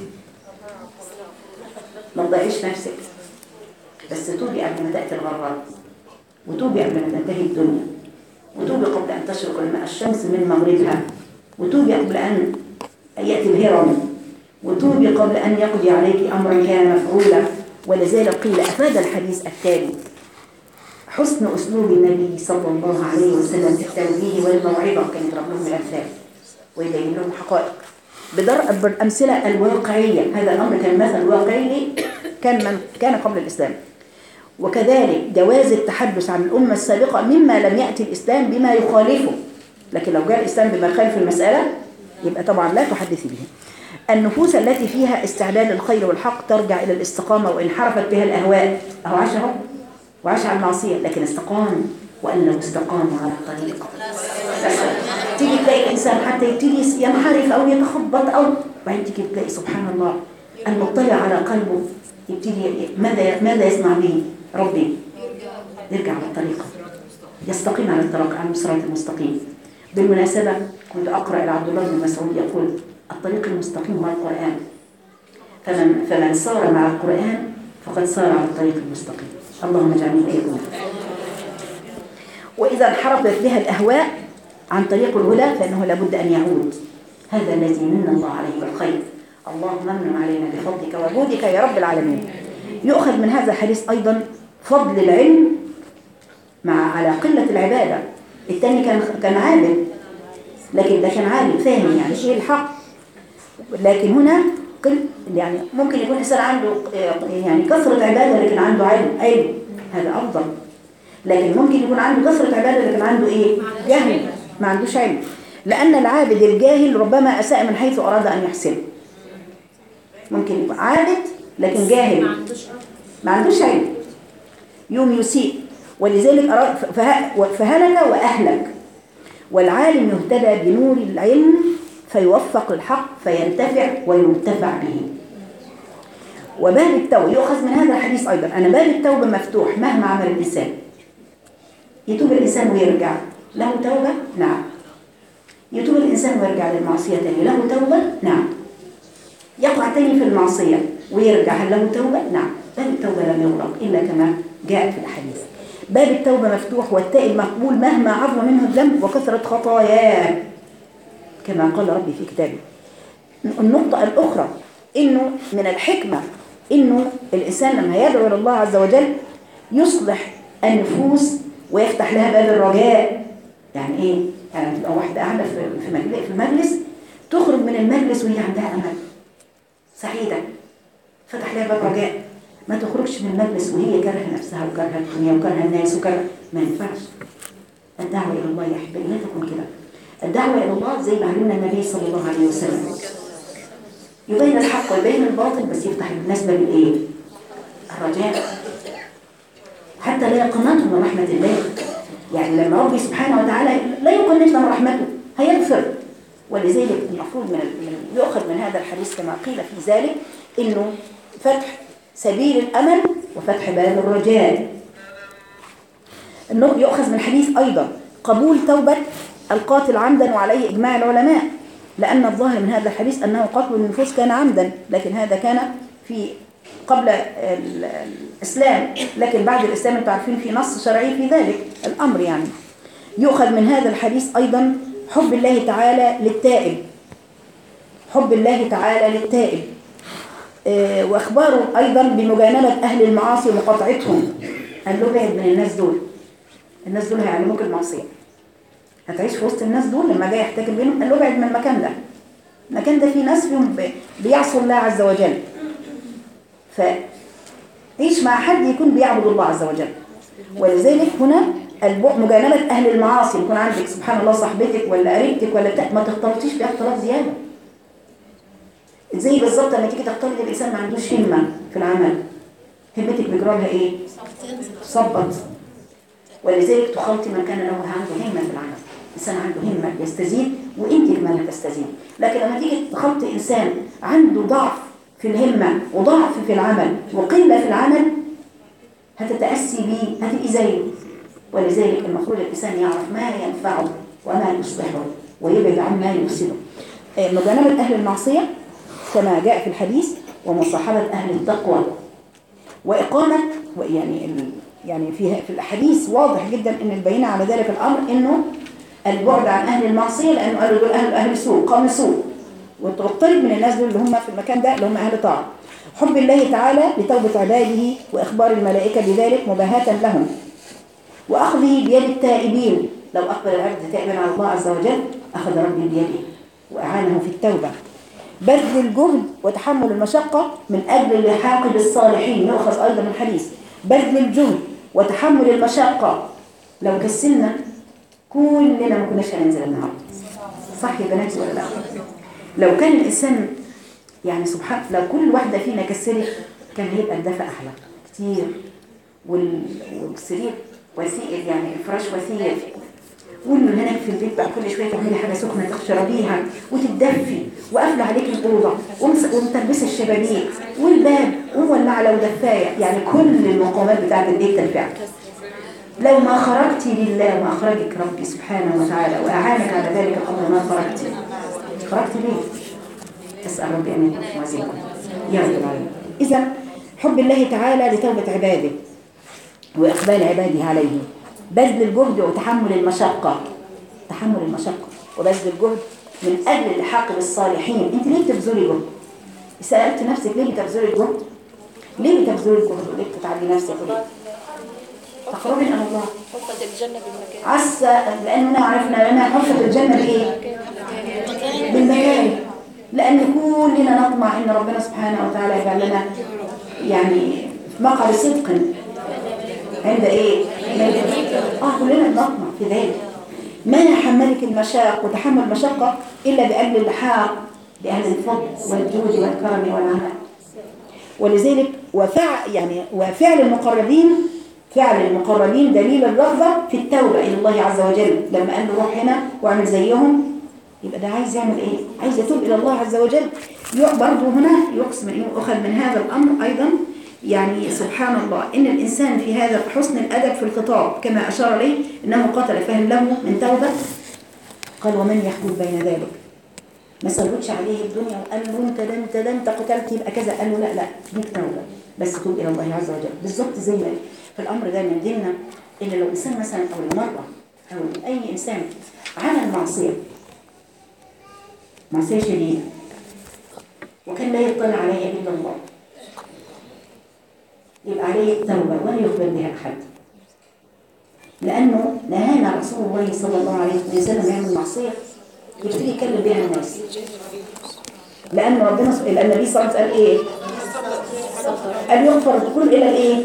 ما تضيعيش نفسك بس توبي قبل ما تأتي الغرات وتوبي قبل ما تنتهي الدنيا وتوبي قبل أن تشرق الشمس من مغربها وتوبي قبل أن يأتي الهرم وتوبي قبل أن يقضي عليك أمرا كان مفعولا. ولذلك قيل أفاد الحديث التالي حسن أسلوب النبي صلى الله عليه وسلم في التنبيه والموعظة كان يضرب لهم الأمثال ويبين لهم حقائق بضرب الأمثلة الواقعية. هذا الأمر كان مثل واقعي كان من كان قبل الإسلام. وكذلك جواز التحدث عن الأمة السابقة مما لم يأتي الإسلام بما يخالفه لكن لو جاء الإسلام بما يخالف المسألة يبقى طبعا لا تحدثي به. النفوس التي فيها استعداد الخير والحق ترجع إلى الاستقامة وإن حرفت بها الأهواء أو عاشهم وعاش على المعصية لكن استقاموا وأن لو استقاموا على الطريق تيجي تلاقي الإنسان حتى يبتدي ينحرف أو يتخبط أو بعدين تيجي تلاقي سبحان الله المطلع على قلبه يبتدي ماذا ماذا يسمع به ربي يرجع على الطريق يستقيم على الطريق على الصراط المستقيم. بالمناسبة كنت أقرأ إلى عبد الله بن مسعود يقول الطريق المستقيم هو القرآن فمن, فمن سار مع القرآن فقد سار على الطريق المستقيم. اللهم اجعلنا إياكم. وإذا انحرفت بها الأهواء عن طريق الهدى فإنه لابد أن يعود. هذا الذي من الله عليه بالخير. اللهم امن علينا بفضلك وجودك يا رب العالمين. يؤخذ من هذا الحديث أيضا فضل العلم مع على قلة العبادة. الثاني كان كان عابد، لكن ده كان عالم فاهم يعني ايه الحق. لكن هنا قل يعني ممكن يكون الإنسان عنده يعني كثرة عبادة لكن عنده علم علم هذا أفضل. لكن ممكن يكون عنده كثرة عبادة لكن عنده إيه؟ جهل، ما عندوش علم. لأن العابد الجاهل ربما أساء من حيث أراد أن يحسن. ممكن يكون عابد لكن جاهل ما عندوش علم يوم يسيء، ولذلك أراد فهلك وأهلك. والعالم يهتدى بنور العلم فيوفق الحق فينتفع وينتفع به. وباب التوبة يؤخذ من هذا الحديث أيضا أن باب التوبة مفتوح مهما عمل الإنسان. يتوب الإنسان ويرجع له توبة؟ نعم. يتوب الإنسان ويرجع للمعصية تاني له توبة؟ نعم. يقع تاني في المعصية ويرجع هل له توبة؟ نعم. باب التوبة لم يغلق إلا كما جاء في الحديث. باب التوبة مفتوح والتائب مقبول مهما عظم منه الذنب وكثرة خطاياه كما قال ربي في كتابه. النقطة الأخرى إنه من الحكمة إنه الإنسان لما يدعو إلى الله عز وجل يصلح النفوس ويفتح لها باب الرجاء. يعني إيه؟ يعني تبقى واحدة قاعدة في المجلس تخرج من المجلس وهي عندها أمل سعيدة، فتح لها باب رجاء. ما تخرجش من المجلس وهي كارهة نفسها وكارهة الدنيا وكارهة الناس وكارهة، ما ينفعش. الدعوة إلى الله يا أحبائي لا تكون كده. الدعوة إلى الله زي ما علمنا النبي صلى الله عليه وسلم يبين الحق ويبين الباطل، بس يفتح الناس باب الإيه؟ الرجاء، حتى لا يقنطهم من رحمة الله. يعني لما ربي سبحانه وتعالى لا يقنطنا من رحمته هيغفر. ولذلك المفروض من يؤخذ من هذا الحديث كما قيل في ذلك إنه فتح سبيل الأمل وفتح باب الرجاء. إنه يؤخذ من الحديث أيضا قبول توبة القاتل عمدا وعليه إجماع العلماء، لأن الظاهر من هذا الحديث أنه قتل النفوس كان عمدا، لكن هذا كان في قبل الإسلام، لكن بعد الإسلام أنتم عارفين في نص شرعي في ذلك الأمر. يعني يؤخذ من هذا الحديث أيضا حب الله تعالى للتائب، حب الله تعالى للتائب، وأخباره أيضا بمجانبة أهل المعاصي ومقاطعتهم. قال له ابعد من الناس دول، الناس دول هيعلموك المعصية، هتعيش في وسط الناس دول لما جاي يحتكم بينهم. قال له ابعد من المكان ده، المكان ده فيه ناس فيهم بيعصوا الله عز وجل، فعيش مع حد يكون بيعبد الله عز وجل. ولذلك هنا مجانبة أهل المعاصي، يكون عندك سبحان الله صاحبتك ولا قريبتك ولا بتاع، ما تختلطيش بها اختلاط زيادة. زي بالظبط لما تيجي تختلط الإنسان ما عندوش همة في العمل، همتك بيجرالها إيه؟ صبت. ولذلك تخلطي من كان له عنده همة في العمل. إنسان عنده همة يستزيد وإنت كمان تستزيد. لكن لما تيجي تخلطي إنسان عنده ضعف في الهمة وضعف في العمل وقلة في العمل هتتأسي بيه، هتبقي زيه. ولذلك المفروض الإنسان يعرف ما ينفعه وما يصلحه ويبعد عن ما يفسده. مجانبة أهل المعصية كما جاء في الحديث، ومصاحبة أهل التقوى، وإقامة يعني يعني في في الحديث واضح جدا ان البينة على ذلك الأمر انه البعد عن أهل المعصية، لأنه قالوا دول أهل أهل سوء قوم سوء، واقترب من الناس دول اللي هم في المكان ده اللي هم أهل طاعة. حب الله تعالى لتوبة عباده وإخبار الملائكة بذلك مباهاة لهم، وأخذه بيد التائبين. لو أقبل العبد تائبا على الله عز وجل أخذ ربي بيده وأعانه في التوبة. بذل الجهد وتحمل المشقة من أجل اللحاق بالصالحين، يؤخذ أيضا من الحديث بذل الجهد وتحمل المشقة. لو كسلنا كلنا ما كناش هننزل النهارده، صح يا بناتي ولا لا؟ لو كان الإنسان يعني سبحان، لو كل واحدة فينا كسلت كان هيبقى الدفء أحلى كتير، والسرير وثيق يعني الفراش وثيق، واللي هناك في البيت بقى كل شويه تعملي حاجه سخنه تشربيها وتتدفي، وقافله عليك الاوضه ومتلبسه الشبابيك والباب ومولعه لو دفايه، يعني كل المقومات بتاعت البيت تنفعك. لو ما خرجتي لله ما اخرجك ربي سبحانه وتعالى واعانك على ذلك الامر ما خرجتي. خرجتي ليه؟ اسال ربي ان يكون موازينكم يا رب العالمين. اذا حب الله تعالى لتوبه عباده واقبال عباده عليه، بذل الجهد وتحمل المشقة، تحمل المشقة وبذل الجهد من أجل اللحاق بالصالحين. أنت ليه بتبذلي جهد؟ سألت نفسك ليه بتبذلي الجهد؟ ليه بتبذلي الجهد وليه بتتعبي نفسك وليه؟ تقربي الى الله. حفت الجنة بالمكان. عسى، لاننا عرفنا لنا حفت الجنه بايه؟ بالمكاره. لان كلنا نطمع ان ربنا سبحانه وتعالى يجعل لنا يعني في مقعد صدق عند ايه؟ اه كلنا نطمع في ذلك. ما يحملك المشاق وتحمل مشقه الا باهل اللحاق، باهل الفضل والجود والكرم والعمل. ولذلك وفعل يعني وفعل المقربين، فعل المقربين دليل الرغبه في التوبه الى الله عز وجل. لما قال له روح هنا واعمل زيهم، يبقى ده عايز يعمل ايه؟ عايز يتوب الى الله عز وجل. برضه هنا يقسم يؤخذ من هذا الامر ايضا يعني سبحان الله ان الانسان في هذا حسن الادب في الخطاب كما اشار اليه انه قتل فهل له من توبه؟ قال ومن يحكم بين ذلك؟ ما سلطش عليه الدنيا وقال له انت ده انت ده انت قتلت يبقى كذا، قال له لا لا ليك توبه بس توب الى الله عز وجل. بالظبط زي ما فالامر ده من ديننا ان لو انسان مثلا او المراه او اي انسان عمل معصيه معصيه شديده وكان لا يطلع عليها الا الله، يبقى عليه التوبه ولا يخبر بها احد، لانه نهانا رسول الله صلى الله عليه وسلم يعمل معصيه يبتدي يكلم بها الناس. لأن ربنا لأن النبي صلى الله عليه وسلم قال إيه؟ قال يغفر الدخول إلى الإيه؟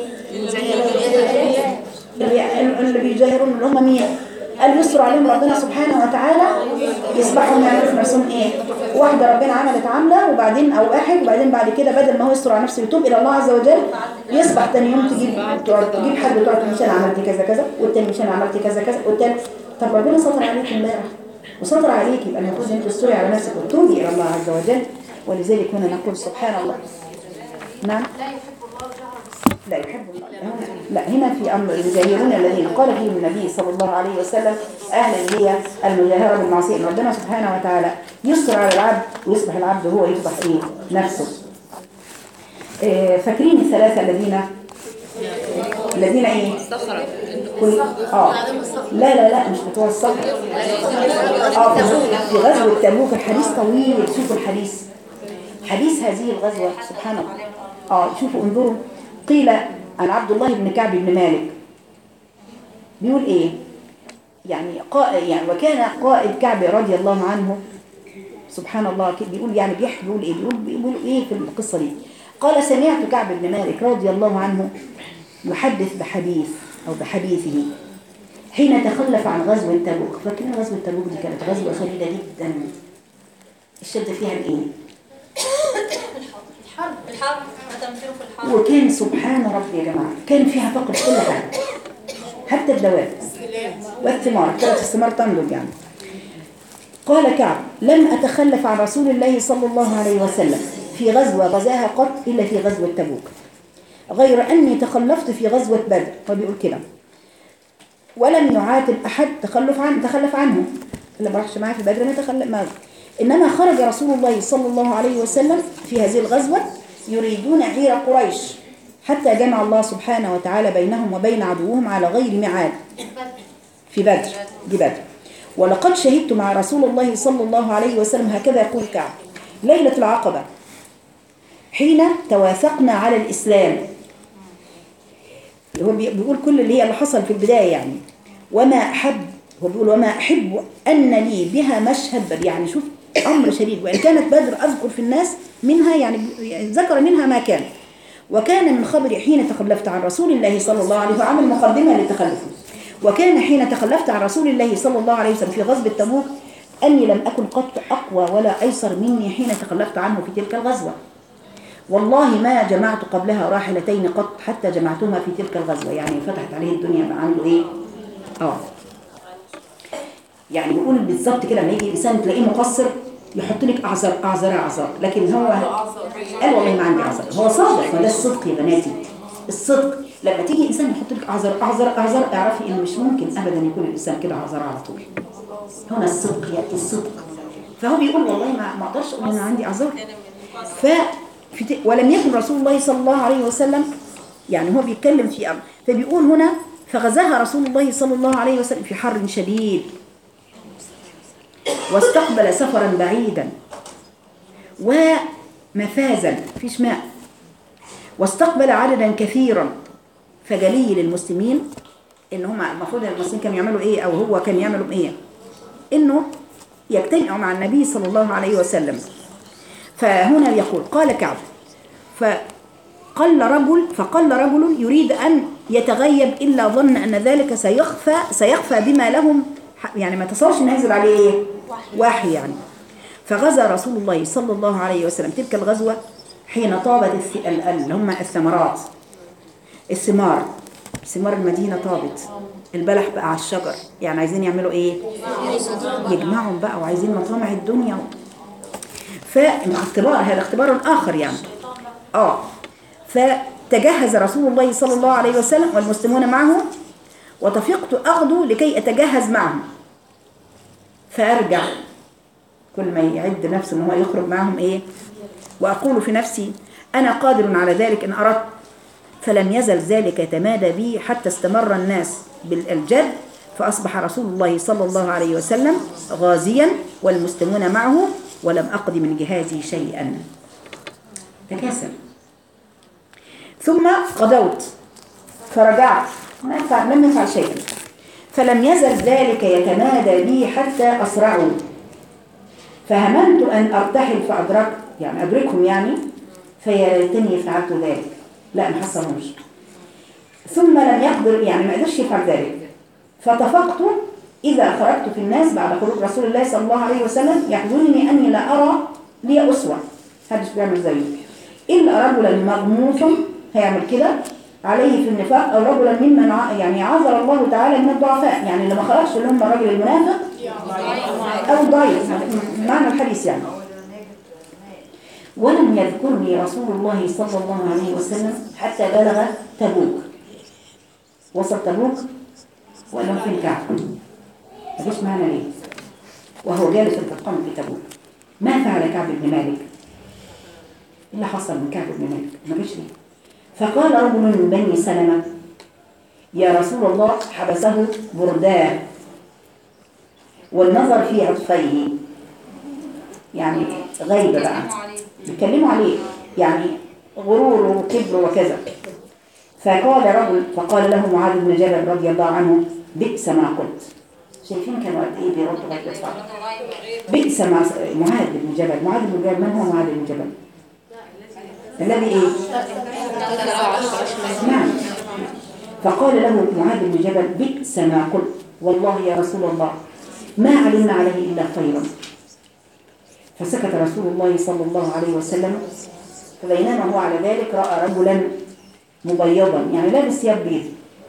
اللي بيجاهرون اللي هم مين؟ قال يسر عليهم ربنا سبحانه وتعالى يصبحوا ما يعرفوا نفسهم إيه؟ واحدة ربنا عملت عاملة وبعدين أو واحد وبعدين بعد كده بدل ما هو يسر على نفسه يتوب إلى الله عز وجل يصبح تاني يوم تجيب تجيب حد وتقعد مش أنا عملت كذا كذا والتاني مش أنا عملت كذا كذا والتاني. طب ربنا ستر عليك امبارح وسطر عليك، يبقى المفروض انت تستري على نفسك وتوبي الى الله عز وجل. ولذلك هنا نقول سبحان الله. نعم لا يحب الله. لا هنا في امر المجاهرون الذين قال فيهم النبي صلى الله عليه وسلم اهل اللي هي المجاهره بالمعصيه، ربنا سبحانه وتعالى يسر على العبد ويصبح العبد هو يصبح ايه؟ نفسه. إيه فاكرين الثلاثه الذين الذين ايه؟ كل اه لا لا لا مش بتوع الصخر. اه في غزوة تبوك الحديث طويل. شوفوا الحديث حديث هذه الغزوة سبحان الله. اه شوفوا انظروا. قيل عن عبد الله بن كعب بن مالك بيقول ايه يعني قائد يعني وكان قائد كعب رضي الله عنه سبحان الله بيقول يعني بيحكي بيقول ايه بيقول بيقول ايه في القصة دي. قال سمعت كعب بن مالك رضي الله عنه يحدث بحديث أو بحديثه حين تخلف عن غزوة تبوك. فاكرين غزوة تبوك دي كانت غزوة شديدة جدا. الشدة فيها الايه؟ الحرب الحرب هتنفروا في الحرب. وكان سبحان ربي يا جماعة كان فيها فقر كل حاجة حتى الدواب والثمار، كانت الثمار تنضج يعني. قال كعب لم أتخلف عن رسول الله صلى الله عليه وسلم في غزوة غزاها قط إلا في غزوة تبوك، غير أني تخلفت في غزوة بدر. وبيقول كده ولم يعاتب أحد تخلف عنه تخلف عنه اللي ما راحش معاه في بدر ما تخلف ما إنما خرج رسول الله صلى الله عليه وسلم في هذه الغزوة يريدون عير قريش حتى جمع الله سبحانه وتعالى بينهم وبين عدوهم على غير ميعاد في بدر دي بدر. ولقد شهدت مع رسول الله صلى الله عليه وسلم هكذا يقول كعب ليلة العقبة حين توافقنا على الإسلام. هو بيقول كل اللي هي اللي حصل في البداية يعني. وما أحب هو بيقول وما أحب أن لي بها مشهد يعني شوف أمر شديد. وإن كانت بدر أذكر في الناس منها يعني ذكر منها ما كان. وكان من خبري حين تخلفت عن رسول الله صلى الله عليه وسلم عمل مقدمة لتخلفه. وكان حين تخلفت عن رسول الله صلى الله عليه وسلم في غزوة تبوك أني لم أكن قط أقوى ولا أيسر مني حين تخلفت عنه في تلك الغزوة. والله ما جمعت قبلها راحلتين قط حتى جمعتهما في تلك الغزوة. يعني فتحت عليه الدنيا بقى عنده ايه اه يعني بيقول بالظبط كده لما يجي انسان تلاقيه مقصر يحط لك اعذار اعذار اعذار لكن هو قال والله ما عندي اعذار. هو صادق. ما ده الصدق يا بناتي. الصدق لما تيجي انسان يحط لك اعذار اعذار اعذار اعرفي انه مش ممكن ابدا يكون الانسان كده اعذار على طول. هنا الصدق ياتي الصدق. فهو بيقول والله ما ما اقدرش اقول انا عندي اعذار. ف ولم يكن رسول الله صلى الله عليه وسلم يعني هو بيتكلم في أمر. فبيقول هنا فغزاها رسول الله صلى الله عليه وسلم في حر شديد واستقبل سفرا بعيدا ومفازا فيش ماء واستقبل عددا كثيرا فجلي للمسلمين ان هم المفروض المسلمين كانوا يعملوا ايه، او هو كان يعملوا ايه، انه يجتمعوا مع النبي صلى الله عليه وسلم. فهنا يقول قال كعب فقل رجل فقل رجل يريد ان يتغيب الا ظن ان ذلك سيخفى سيخفى بما لهم، يعني ما تصورش ان ينزل عليه ايه وحي يعني. فغزا رسول الله صلى الله عليه وسلم تلك الغزوه حين طابت اللي هم الثمرات، الثمار، ثمار المدينة طابت، البلح بقى على الشجر، يعني عايزين يعملوا ايه، يجمعهم بقى وعايزين مطامع الدنيا. فاختبار، هذا اختبار آخر يعني. اه فتجهز رسول الله صلى الله عليه وسلم والمسلمون معه، وتفقت أغدو لكي أتجهز معهم، فأرجع كل ما يعد نفسه ان هو يخرج معهم ايه، وأقول في نفسي أنا قادر على ذلك إن أردت. فلم يزل ذلك يتمادى بي حتى استمر الناس بالجد، فأصبح رسول الله صلى الله عليه وسلم غازيا والمسلمون معه، ولم أقض من جهازي شيئا. تكاسل. ثم غدوت فرجعت ما ينفع، لم يفعل شيئا، فلم يزل ذلك يتمادى بي حتى أسرعوا، فهممت أن أرتحل فأدرك يعني أدركهم يعني، فيا ليتني فعلت ذلك، لا ما حصلهمش. ثم لم يقدر يعني ما قدرش يفعل ذلك، فتفقت إذا خرجت في الناس بعد خروج رسول الله صلى الله عليه وسلم يحزنني أني لا أرى لي أسوة، محدش بيعمل زيه، إلا رجلا مغموس هيعمل كده عليه في النفاق، أو رجلا ممن يعني عذر الله تعالى من الضعفاء، يعني اللي ما خرجش اللي هم الرجل المنافق أو ضعيف معنى الحديث يعني. ولم يذكرني رسول الله صلى الله عليه وسلم حتى بلغ تبوك، وصل تبوك وأنه في الكعب، مفيش معنى ليه، وهو جالس في القمر في تبوك. ما فعل كعب بن مالك؟ اللي حصل من كعب بن مالك مفيش ليه. فقال رجل من بني سلمة يا رسول الله حبسه برداه والنظر في عطفيه، يعني غيبة بقى يتكلموا عليه يعني غرور وكبر وكذا. فقال رجل فقال له معاذ بن جبل رضي الله عنه بئس ما قلت. شايفين كانوا قد ايه بيردوا غيبة صعب. بئس ما معاذ بن جبل، معاذ بن جبل من هو معاذ بن جبل؟ الذي ايه؟ نعم. فقال له معاذ بن جبل بئس ما قلت والله يا رسول الله ما علمنا عليه إلا خيرا. فسكت رسول الله صلى الله عليه وسلم، فبينما هو على ذلك رأى رجلا مبيضا يعني لابس ثياب بيض،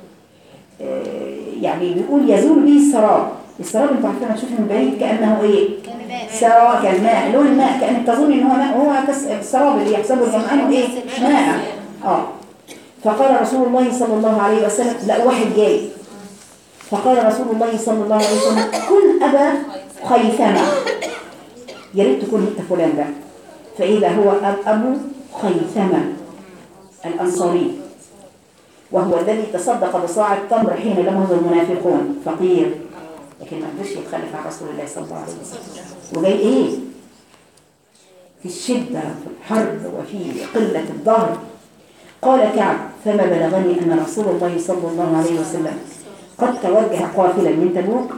يعني بيقول يزول به السراب. السراب انتوا عارفين تشوفه من بعيد كأنه ايه؟ سراب كالماء، لون الماء، كأنك تظن ان هو ماء، هو السراب اللي يحسبه الجمعان ايه؟ ماء. اه فقال رسول الله صلى الله عليه وسلم لا واحد جاي، فقال رسول الله صلى الله عليه وسلم كن أبا خيثمة، يا ريت تكون انت فلان ده. فإذا هو أب أبو خيثمة الأنصاري، وهو الذي تصدق بصاع التمر حين لمه المنافقون، فقير لكن ما قدرش يتخلف عن رسول الله صلى الله عليه وسلم. وجاي ايه؟ في الشدة في الحرب وفي قلة الظهر. قال كعب فما بلغني أن رسول الله صلى الله عليه وسلم قد توجه قافلا من تبوك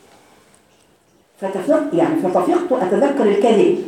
فتفقت يعني فتفقت أتذكر الكذب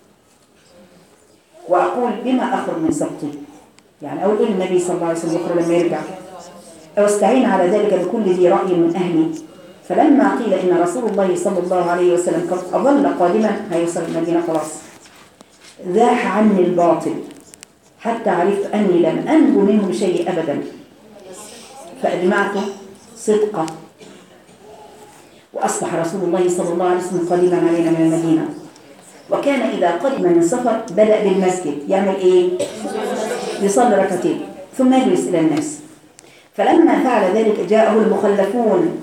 وأقول بما أخرج من سبطي، يعني أقول إيه النبي صلى الله عليه وسلم يخرج لما يرجع، أو استعين على ذلك بكل ذي رأي من أهلي. فلما قيل إن رسول الله صلى الله عليه وسلم قد أظل قادما هيوصل المدينة خلاص، ذاح عني الباطل حتى عرفت أني لم أنجو منه شيء أبدا، فأجمعت صدقا. وأصبح رسول الله صلى الله عليه وسلم قادما علينا من المدينة، وكان إذا قدم من سفر بدأ بالمسجد يعمل إيه؟ يصلي ركعتين ثم يجلس إلى الناس. فلما فعل ذلك جاءه المخلفون،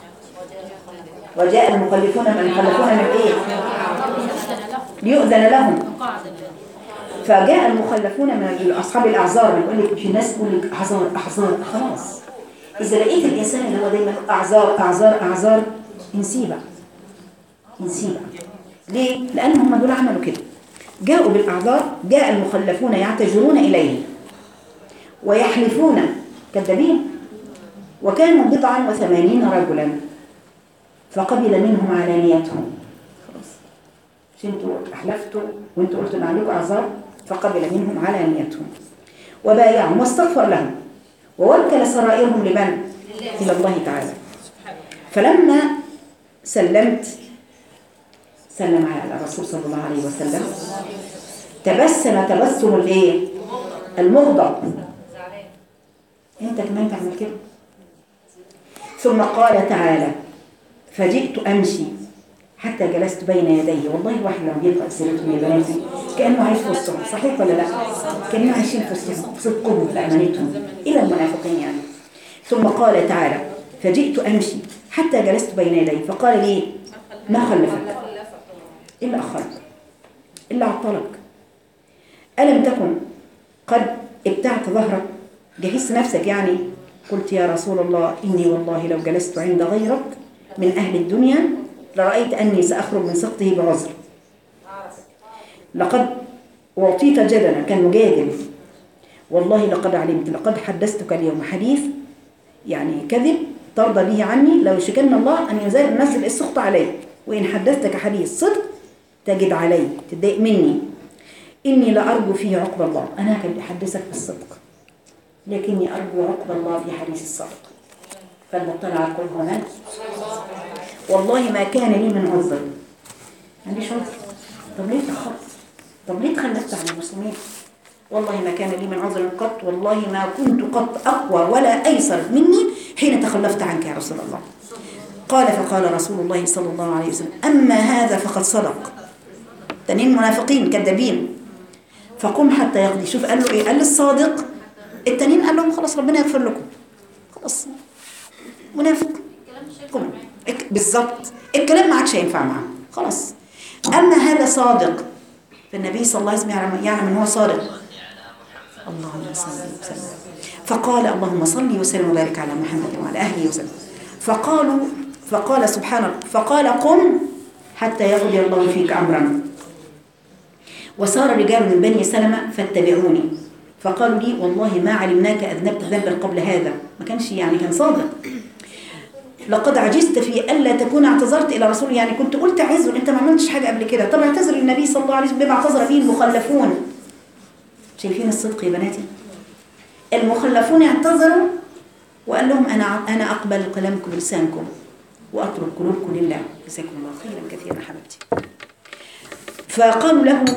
وجاء المخلفون من المخلفون من إيه؟ ليؤذن لهم. فجاء المخلفون من أصحاب الأعذار، يقول لك في ناس تقول لك أعذار أعذار، خلاص إذا لقيت الإنسان اللي هو دايما أعذار أعذار أعذار انسيبه انسيبه. ليه؟ لأن هم دول عملوا كده، جاءوا بالأعذار. جاء المخلفون يعتذرون إليه ويحلفون كذابين وكانوا بضعا وثمانين رجلا فقبل منهم علانيتهم. خلاص مش انتوا احلفتوا وانتوا قلتوا ان عليكم اعذار، فقبل منهم علانيتهم وبايعهم واستغفر لهم ووكل سرائرهم لمن؟ الى الله تعالى. فلما سلمت سلم على الرسول صلى الله عليه وسلم تبسم تبسم الايه؟ المغضب. انت كمان تعمل كده. ثم قال تعالى فجئت امشي حتى جلست بين يديه. والله الواحد لما بيقرا سيرتهم يا بناتي كانه عايش في وسطهم، صحيح ولا لا؟ كانوا عايشين في وسطهم صدقهم لامانتهم الى المنافقين يعني. ثم قال تعالى فجئت امشي حتى جلست بين يديه فقال لي ما خلفك الا اخرك الا عطلك، الم تكن قد ابتعت ظهرك، جهزت نفسك يعني. قلت يا رسول الله إني والله لو جلست عند غيرك من أهل الدنيا لرأيت أني سأخرج من سخطه بعذر. لقد أعطيت جدلا، كان مجادل. والله لقد علمت لقد حدثتك اليوم حديث يعني كذب ترضى به عني، لو شكن الله أن يزال الناس السخط عليك، وإن حدثتك حديث صدق تجد علي تضايق مني. إني لأرجو فيه عقب الله، أنا كان أحدثك بالصدق لكني أرجو عقب الله في حديث الصدق. فالمطلع على القلب هناك والله ما كان لي من عذر، ما عنديش عذر. طب ليه تأخرت؟ طب ليه تخلفت عن المسلمين؟ والله ما كان لي من عذر قط، والله ما كنت قط أقوى ولا أيسر مني حين تخلفت عنك يا رسول الله. قال فقال رسول الله صلى الله عليه وسلم أما هذا فقد صدق. تنين منافقين كذابين. فقم حتى يقضي. شوف قال له إيه؟ قال للصادق. التانيين قال لهم خلاص ربنا يغفر لكم. خلاص منافق. قم بالظبط الكلام ما عادش هينفع معه خلاص. أما هذا صادق، فالنبي صلى الله عليه وسلم يعلم أنه هو صادق. اللهم صل وسلم. فقال اللهم صل وسلم وبارك على محمد وعلى أهله وسلم. فقالوا فقال سبحان الله فقال قم حتى يقضي الله فيك أمرا. وصار رجال من بني سلمة فاتبعوني فقالوا لي والله ما علمناك أذنبت ذنبا قبل هذا. ما كانش يعني كان صادق. لقد عجزت في ألا تكون اعتذرت إلى رسول، يعني كنت قلت عذر أنت ما عملتش حاجة قبل كده. طب اعتذر للنبي صلى الله عليه وسلم بما اعتذر به المخلفون. شايفين الصدق يا بناتي؟ المخلفون اعتذروا وقال لهم أنا أنا أقبل كلامكم بلسانكم وأترك قلوبكم لله. جزاكم الله خيرا كثيرا حبيبتي. فقالوا له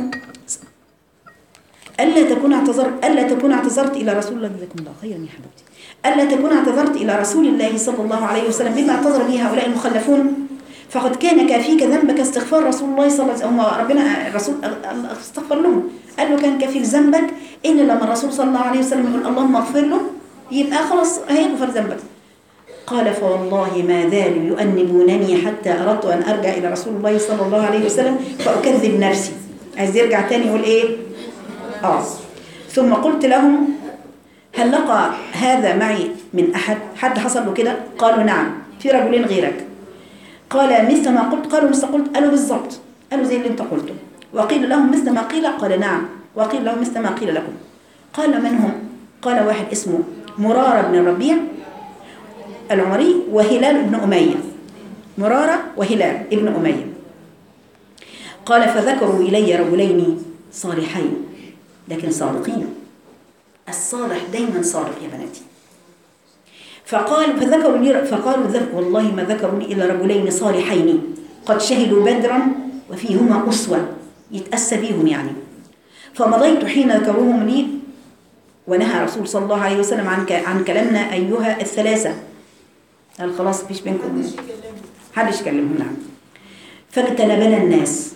ألا تكون اعتذرت ألا تكون اعتذرت إلى رسول الله. جزاكم الله خيرا يا حبيبتي. ألا تكون اعتذرت إلى رسول الله صلى الله عليه وسلم بما اعتذر به هؤلاء المخلفون، فقد كان كافيك ذنبك استغفار رسول الله صلى الله عليه وسلم. ربنا الرسول استغفر لهم، قال له كان كافيك ذنبك إن لما الرسول صلى الله عليه وسلم يقول اللهم اغفر له يبقى خلاص هيغفر ذنبك. قال فوالله ما زالوا يؤنبونني حتى أردت أن أرجع إلى رسول الله صلى الله عليه وسلم فأكذب نفسي. عايز يرجع تاني يقول إيه؟ آه. ثم قلت لهم هل لقى هذا معي من أحد؟ حد حصل له كده؟ قالوا نعم في رجلين غيرك. قال مثل ما قلت؟ قالوا مثل قلت. قالوا بالضبط، قالوا زي اللي انت قلته. وقيل لهم مثل ما قيل؟ قال نعم. وقيل لهم مثل ما قيل لكم. قال من هم؟ قال واحد اسمه مرارة بن الربيع العمري وهلال بن أمية. مرارة وهلال ابن أمية. قال فذكروا إلي رجلين صالحين لكن صادقين. الصالح دايما صادق يا بناتي. فقال فذكروا لي فقالوا ذكر والله ما ذكروا لي إلا رجلين صالحين قد شهدوا بدرا وفيهما أسوة يتأسى بيهم يعني. فمضيت حين ذكروهم لي ونهى رسول صلى الله عليه وسلم عن عن كلامنا أيها الثلاثة. قال خلاص فيش بينكم حدش يكلمهم. نعم. فاجتنبنا الناس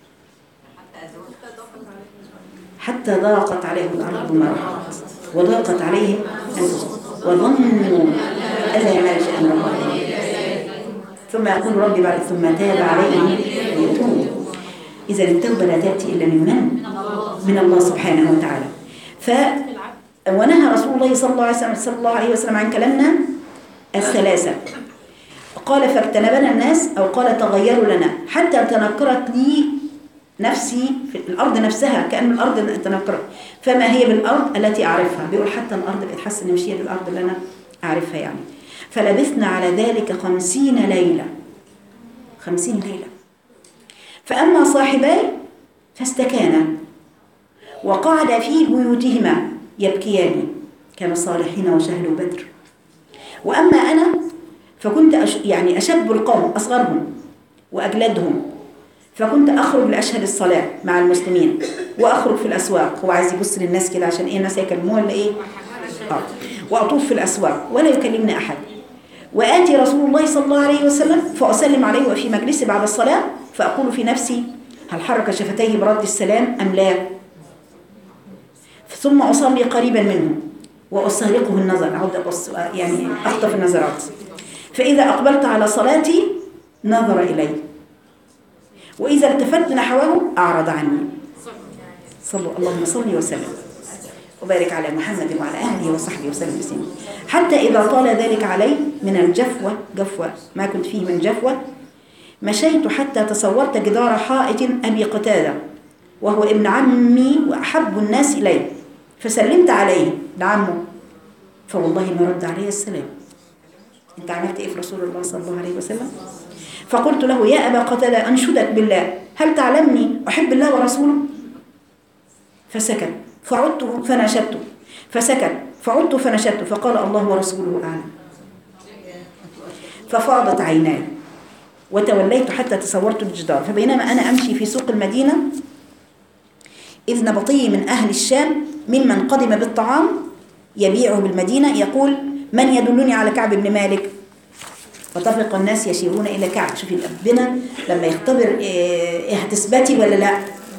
حتى ضاقت عليهم الأرض بما رحبت وضاقت عليهم أنفسهم وظنوا ألا ملجأ من الله ثم يقول ربي بعد ثم تاب عليهم ليتوبوا. إذا التوبة لا تأتي إلا من من؟ من الله سبحانه وتعالى. ف ونهى رسول الله صلى الله عليه وسلم صلى الله عليه وسلم عن كلامنا الثلاثة. قال فاجتنبنا الناس أو قال تغيروا لنا حتى تنكرت لي نفسي في الأرض نفسها كأن الأرض تنكرت. فما هي بالأرض التي أعرفها؟ بيقول حتى الأرض بتحس إن مش هي بالأرض اللي أنا أعرفها يعني. فلبثنا على ذلك خمسين ليلة خمسين ليلة. فأما صاحباي فاستكانا وقعدا في بيوتهما يبكيان، كانوا صالحين وشهدوا بدر. وأما أنا فكنت أش يعني أشب القوم أصغرهم وأجلدهم، فكنت أخرج لأشهد الصلاة مع المسلمين وأخرج في الأسواق. هو عايز يبص للناس كده عشان إيه الناس يكلموه ولا إيه؟ آه. وأطوف في الأسواق ولا يكلمني أحد. وآتي رسول الله صلى الله عليه وسلم فأسلم عليه وفي مجلسي بعد الصلاة، فأقول في نفسي هل حرك شفتيه برد السلام أم لا؟ ثم أصلي قريبا منه وأستغرقه النظر، أعود أبص يعني أخطف النظرات. فإذا أقبلت على صلاتي نظر إلي، وإذا التفت نحوه أعرض عني. صلوا اللهم صل وسلم وبارك على محمد وعلى أهله وصحبه وسلم بسلم. حتى إذا طال ذلك علي من الجفوة، جفوة ما كنت فيه من جفوة، مشيت حتى تصورت جدار حائط أبي قتادة وهو ابن عمي وأحب الناس إلي، فسلمت عليه لعمه، فوالله ما رد عليه السلام. انت عملت ايه في رسول الله صلى الله عليه وسلم؟ فقلت له يا أبا قتادة أنشدك بالله، هل تعلمني أحب الله ورسوله؟ فسكت، فعدت فنشدت، فسكت، فعدت فنشدت، فقال الله ورسوله أعلم. ففاضت عيناي وتوليت حتى تصورت الجدار. فبينما أنا أمشي في سوق المدينة إذ نبطي من أهل الشام ممن قدم بالطعام يبيعه بالمدينة يقول من يدلني على كعب بن مالك؟ وطفق الناس يشيرون إلى كعب. شوفي ربنا لما يختبر إيه هتثبتي ولا لا؟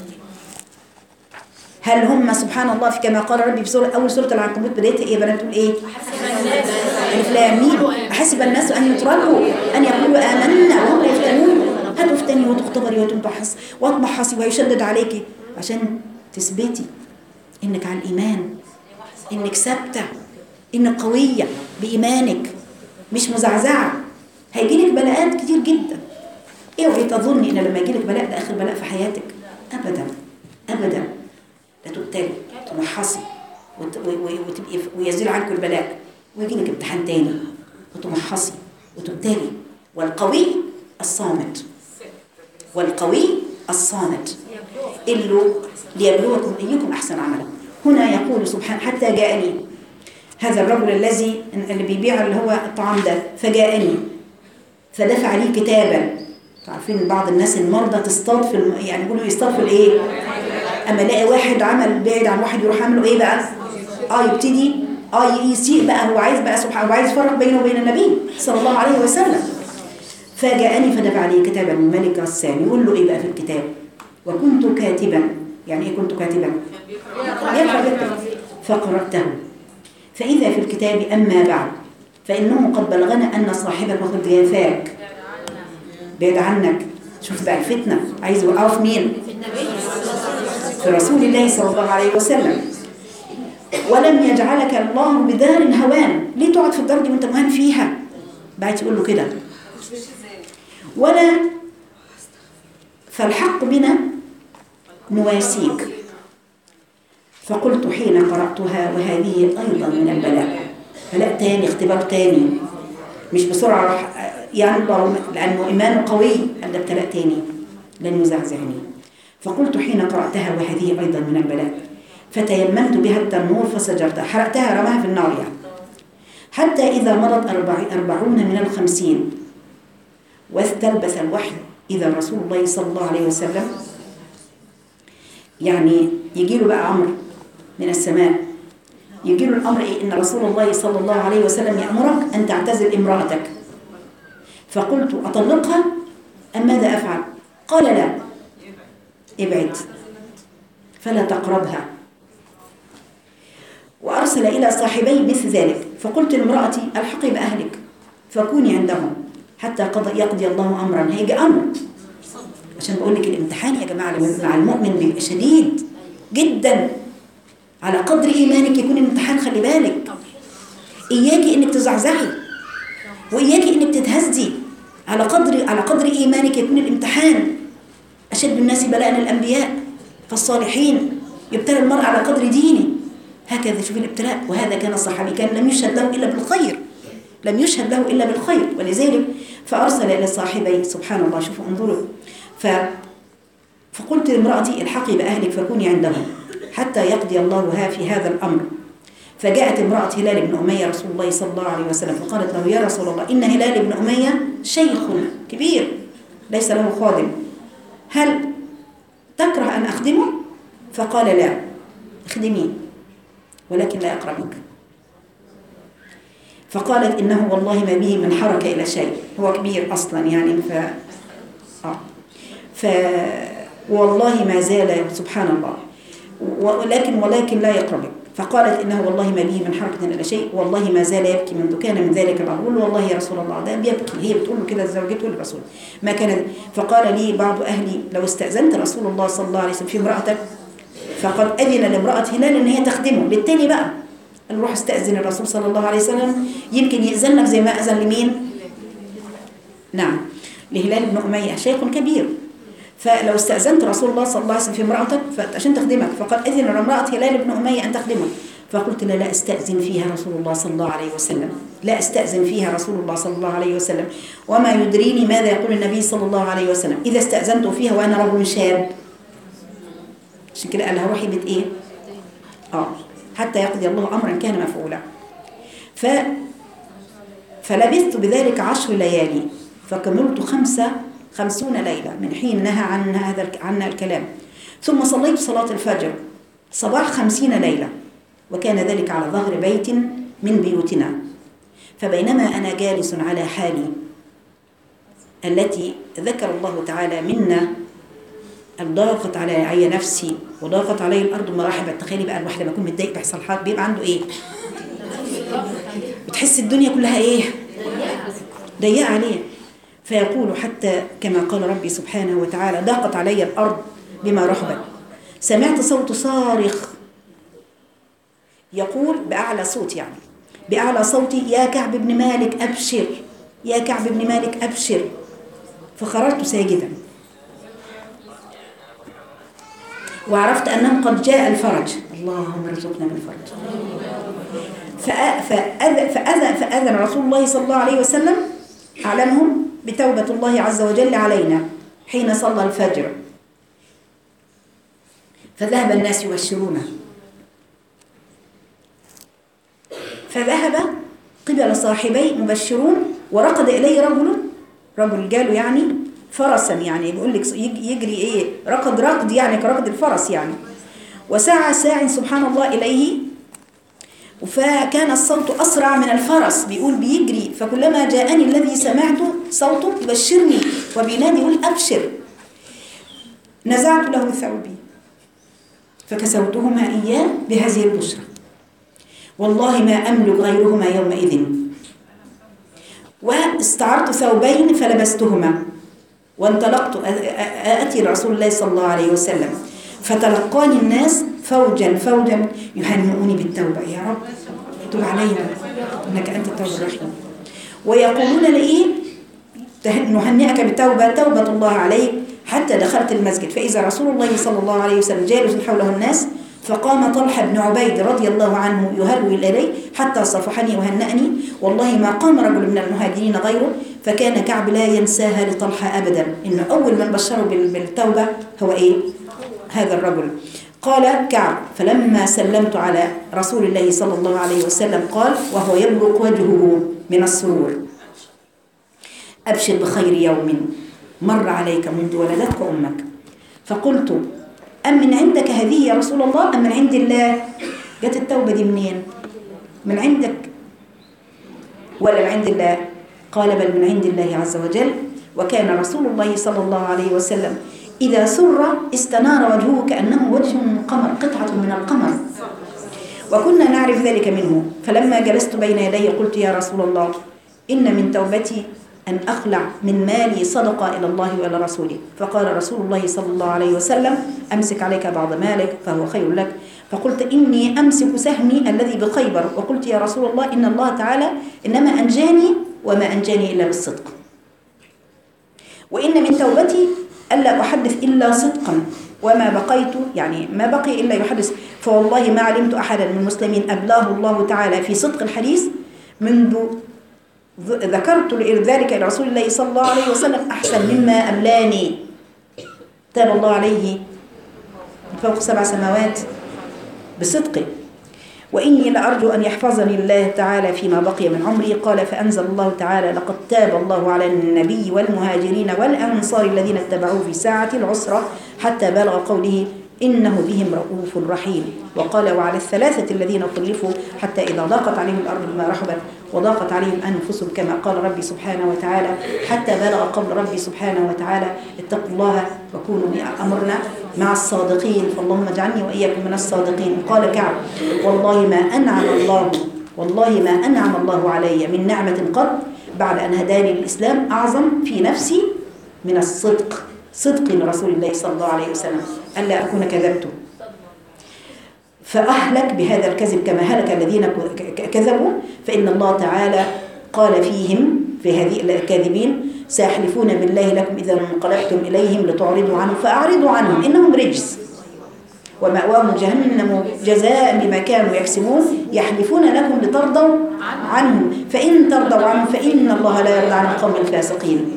هل هم سبحان الله في كما قال ربي في سورة أول سورة العنكبوت بدايتها إيه بنات؟ تقول إيه؟ ألف لام ميم. أحسب الناس أن يتركوا أن يقولوا آمنا وهم لا يفتنون. هتفتني وتختبري وتمتحص وتمحصي ويشدد عليكي عشان تثبتي إنك على الإيمان، إنك ثابتة، إنك قوية بإيمانك مش مزعزعة. هيجيلك بلاءات كتير جدا. اوعي تظني إن لما يجيلك بلاء ده آخر بلاء في حياتك، أبدا أبدا. لا تبتلي تمحصي وتبقي ويزيل عنك البلاء ويجيلك امتحان تاني وتمحصي وتبتلي. والقوي الصامت، والقوي الصامت إلا ليبلوكم أيكم أحسن عملا. هنا يقول سبحانه حتى جاءني هذا الرجل الذي اللي بيبيع اللي هو الطعام ده، فجاءني فدفع لي كتابا. عارفين بعض الناس المرضى تصطاد في الم... يعني يقولوا يصطاد في الايه؟ اما الاقي واحد عمل بعيد عن واحد يروح عامله ايه بقى؟ اه يبتدي اه يسيء بقى، هو عايز بقى سبحانه هو عايز يفرق بينه وبين النبي صلى الله عليه وسلم. فجاءني فدفع لي كتابا من ملك غسان. يقول له ايه بقى في الكتاب؟ وكنت كاتبا. يعني ايه كنت كاتبا؟ يقرأ يكتب. فقرأته فإذا في الكتاب أما بعد فإنه قد بلغنا أن صاحبك وقد جافاك بعد عنك. شوف بقى الفتنة عايز يوقعه في مين؟ في رسول الله صلى الله عليه وسلم. ولم يجعلك الله بدار هوان. ليه تقعد في الدار دي وانت مهان فيها؟ بعد يقول له كده ولا فالحق بنا نواسيك. فقلت حين قرأتها وهذه أيضا من البلاء، بلاء تاني، اختبار تاني، مش بسرعة راح يعني الله لأنه إيمان قوي، هذا ابتلاء تاني لن يزعزعني. فقلت حين قرأتها وهذه أيضا من البلاء فتيممت بها التنور فسجرتها، حرقتها رماها في النار يعني. حتى إذا مضت أربعون من الخمسين واستلبث الوحي إذا رسول الله صلى الله عليه وسلم يعني يجي له بقى أمر من السماء، يجي له الأمر إيه؟ إن رسول الله صلى الله عليه وسلم يأمرك أن تعتزل امرأتك. فقلت أطلقها أم ماذا أفعل؟ قال لا، ابعد فلا تقربها. وأرسل إلى صاحبي مثل ذلك. فقلت لامرأتي الحقي بأهلك فكوني عندهم حتى قضى يقضي الله أمرا. هيجي أمر، عشان بقول لك الامتحان يا جماعة مع المؤمن بيبقى شديد جدا. على قدر إيمانك يكون الامتحان. خلي بالك إياكي إنك تزعزعي وإياكي إنك تتهزي. على قدر على قدر إيمانك يكون الامتحان. أشد الناس بلاء الأنبياء فالصالحين يبتلى المرء على قدر دينه. هكذا شوف الابتلاء. وهذا كان الصحابي كان لم يشهد له إلا بالخير، لم يشهد له إلا بالخير، ولذلك فأرسل إلى صاحبي. سبحان الله، شوفوا انظروا. ف فقلت لامرأتي الحقي بأهلك فكوني عندهم حتى يقضي الله ها في هذا الأمر. فجاءت امرأة هلال بن أمية رسول الله صلى الله عليه وسلم فقالت له: يا رسول الله، إن هلال بن أمية شيخ كبير ليس له خادم، هل تكره أن أخدمه؟ فقال: لا، اخدميه ولكن لا يقربك. فقالت: إنه والله ما به من حركة إلى شيء، هو كبير أصلا يعني. ف آه. ف والله ما زال، سبحان الله، ولكن ولكن لا يقربك. فقالت: إنه والله ما به من حركة إلى شيء، والله ما زال يبكي منذ كان من ذلك الأمر. قل له: والله يا رسول الله ده بيبكي. هي بتقول له كده زوجته للرسول ما كان. فقال لي بعض أهلي: لو استأذنت رسول الله صلى الله عليه وسلم في امرأتك فقد أذن لامرأة هلال إن هي تخدمه. للتاني بقى قال: روح استأذن الرسول صلى الله عليه وسلم يمكن يأذن لك زي ما أذن لمين؟ نعم، لهلال بن أمية شيخ كبير. فلو استأذنت رسول الله صلى الله عليه وسلم في امرأتك عشان تخدمك فقد أذن لامرأة هلال بن أمية أن تخدمك. فقلت: لا لا استأذن فيها رسول الله صلى الله عليه وسلم، لا استأذن فيها رسول الله صلى الله عليه وسلم، وما يدريني ماذا يقول النبي صلى الله عليه وسلم إذا استأذنت فيها وأنا رجل شاب. عشان كده قال لها: روحي بيت إيه؟ آه حتى يقضي الله أمرا كان مفعولا. ف فلبثت بذلك عشر ليالي فكملت خمسة خمسون ليلة من حين نهى عن هذا عن الكلام. ثم صليت صلاة الفجر صباح خمسين ليلة، وكان ذلك على ظهر بيت من بيوتنا. فبينما أنا جالس على حالي التي ذكر الله تعالى منا ضاقت علي نفسي وضاقت علي الأرض مرحبا. تخيلي بقى الواحد لما يكون متضايق بيحصل حال بيبقى عنده إيه؟ بتحس الدنيا كلها إيه؟ ضيقة عليه. فيقول حتى كما قال ربي سبحانه وتعالى: ضاقت علي الأرض بما رحبت. سمعت صوت صارخ يقول بأعلى صوت، يعني بأعلى صوتي: يا كعب بن مالك أبشر، يا كعب بن مالك أبشر. فخرجت ساجدا وعرفت أنه قد جاء الفرج. اللهم ارزقنا بالفرج. فأذن, فأذن, فأذن رسول الله صلى الله عليه وسلم أعلمهم بتوبة الله عز وجل علينا حين صلى الفجر. فذهب الناس يبشرونه. فذهب قبل صاحبي مبشرون، وركض إليه رجل رجل جاله يعني فرسا، يعني بيقول لك يجري ايه، ركض ركض يعني كركض الفرس يعني. وسعى ساع سبحان الله إليه، فكان الصوت أسرع من الفرس، بيقول بيجري. فكلما جاءني الذي سمعته صوته يبشرني وبينادي يقول أبشر، نزعت له ثوبي فكسوتهما إياه بهذه البشرى، والله ما أملك غيرهما يومئذ. واستعرت ثوبين فلبستهما وانطلقت آتي رسول الله صلى الله عليه وسلم، فتلقاني الناس فوجا فوجا يهنئوني بالتوبة. يا رب تب علينا إنك أنت التوبة الرحيم. ويقولون لي: نهنئك بالتوبة، توبة الله عليك. حتى دخلت المسجد فإذا رسول الله صلى الله عليه وسلم جالس حوله الناس، فقام طلحة بن عبيد رضي الله عنه يهرول إليه حتى صفحني وهنأني. والله ما قام رجل من المهاجرين غيره، فكان كعب لا ينساها لطلحة أبدا، إنه أول من بشره بالتوبة هو إيه؟ هذا الرجل. قال كعب: فلما سلمت على رسول الله صلى الله عليه وسلم قال وهو يبرق وجهه من السرور: أبشر بخير يوم مر عليك منذ ولدتك أمك. فقلت: أم من عندك هذه يا رسول الله أم من عند الله؟ جت التوبة دي منين؟ من عندك ولا من عند الله؟ قال: بل من عند الله عز وجل. وكان رسول الله صلى الله عليه وسلم إذا سر استنار وجهه كأنه وجه من قمر، قطعة من القمر، وكنا نعرف ذلك منه. فلما جلست بين يديه قلت: يا رسول الله، إن من توبتي أن أخلع من مالي صدقة إلى الله وإلى رسوله. فقال رسول الله صلى الله عليه وسلم: أمسك عليك بعض مالك فهو خير لك. فقلت: إني أمسك سهمي الذي بخيبر. وقلت: يا رسول الله، إن الله تعالى إنما أنجاني وما أنجاني إلا بالصدق، وإن من توبتي ألا أحدث إلا صدقا، وما بقيت يعني ما بقي إلا يحدث. فوالله ما علمت أحدا من المسلمين أبلاه الله تعالى في صدق الحديث منذ ذكرت ذلك إلى رسول الله صلى الله عليه وسلم أحسن مما أملاني. تاب الله عليه فوق سبع سماوات بصدقه، وإني لأرجو أن يحفظني الله تعالى فيما بقي من عمري. قال فأنزل الله تعالى لقد تاب الله على النبي والمهاجرين والأنصار الذين اتبعوه في ساعة العسرة حتى بلغ قوله إنه بهم رؤوف رحيم. وقال وعلى الثلاثة الذين خلفوا حتى إذا ضاقت عليهم الأرض بما رحبت وضاقت عليهم أنفسهم كما قال ربي سبحانه وتعالى حتى بلغ قول ربي سبحانه وتعالى اتقوا الله وكونوا أمرنا مع الصادقين. فاللهم اجعلني وإياكم من الصادقين. قال كعب والله ما أنعم الله والله ما أنعم الله علي من نعمة قط بعد أن هداني للإسلام أعظم في نفسي من الصدق، صدق لرسول الله صلى الله عليه وسلم ألا أكون كذبته فأهلك بهذا الكذب كما هلك الذين كذبوا. فإن الله تعالى قال فيهم في هذه الكاذبين سيحلفون بالله لكم إذا انقلبتم إليهم لتعرضوا عنهم فأعرضوا عنهم إنهم رجس ومأواهم جهنم جزاء بما كانوا يكسبون يحلفون لكم لترضوا عنهم فإن ترضوا عنهم فإن الله لا يرضى عن القوم الفاسقين.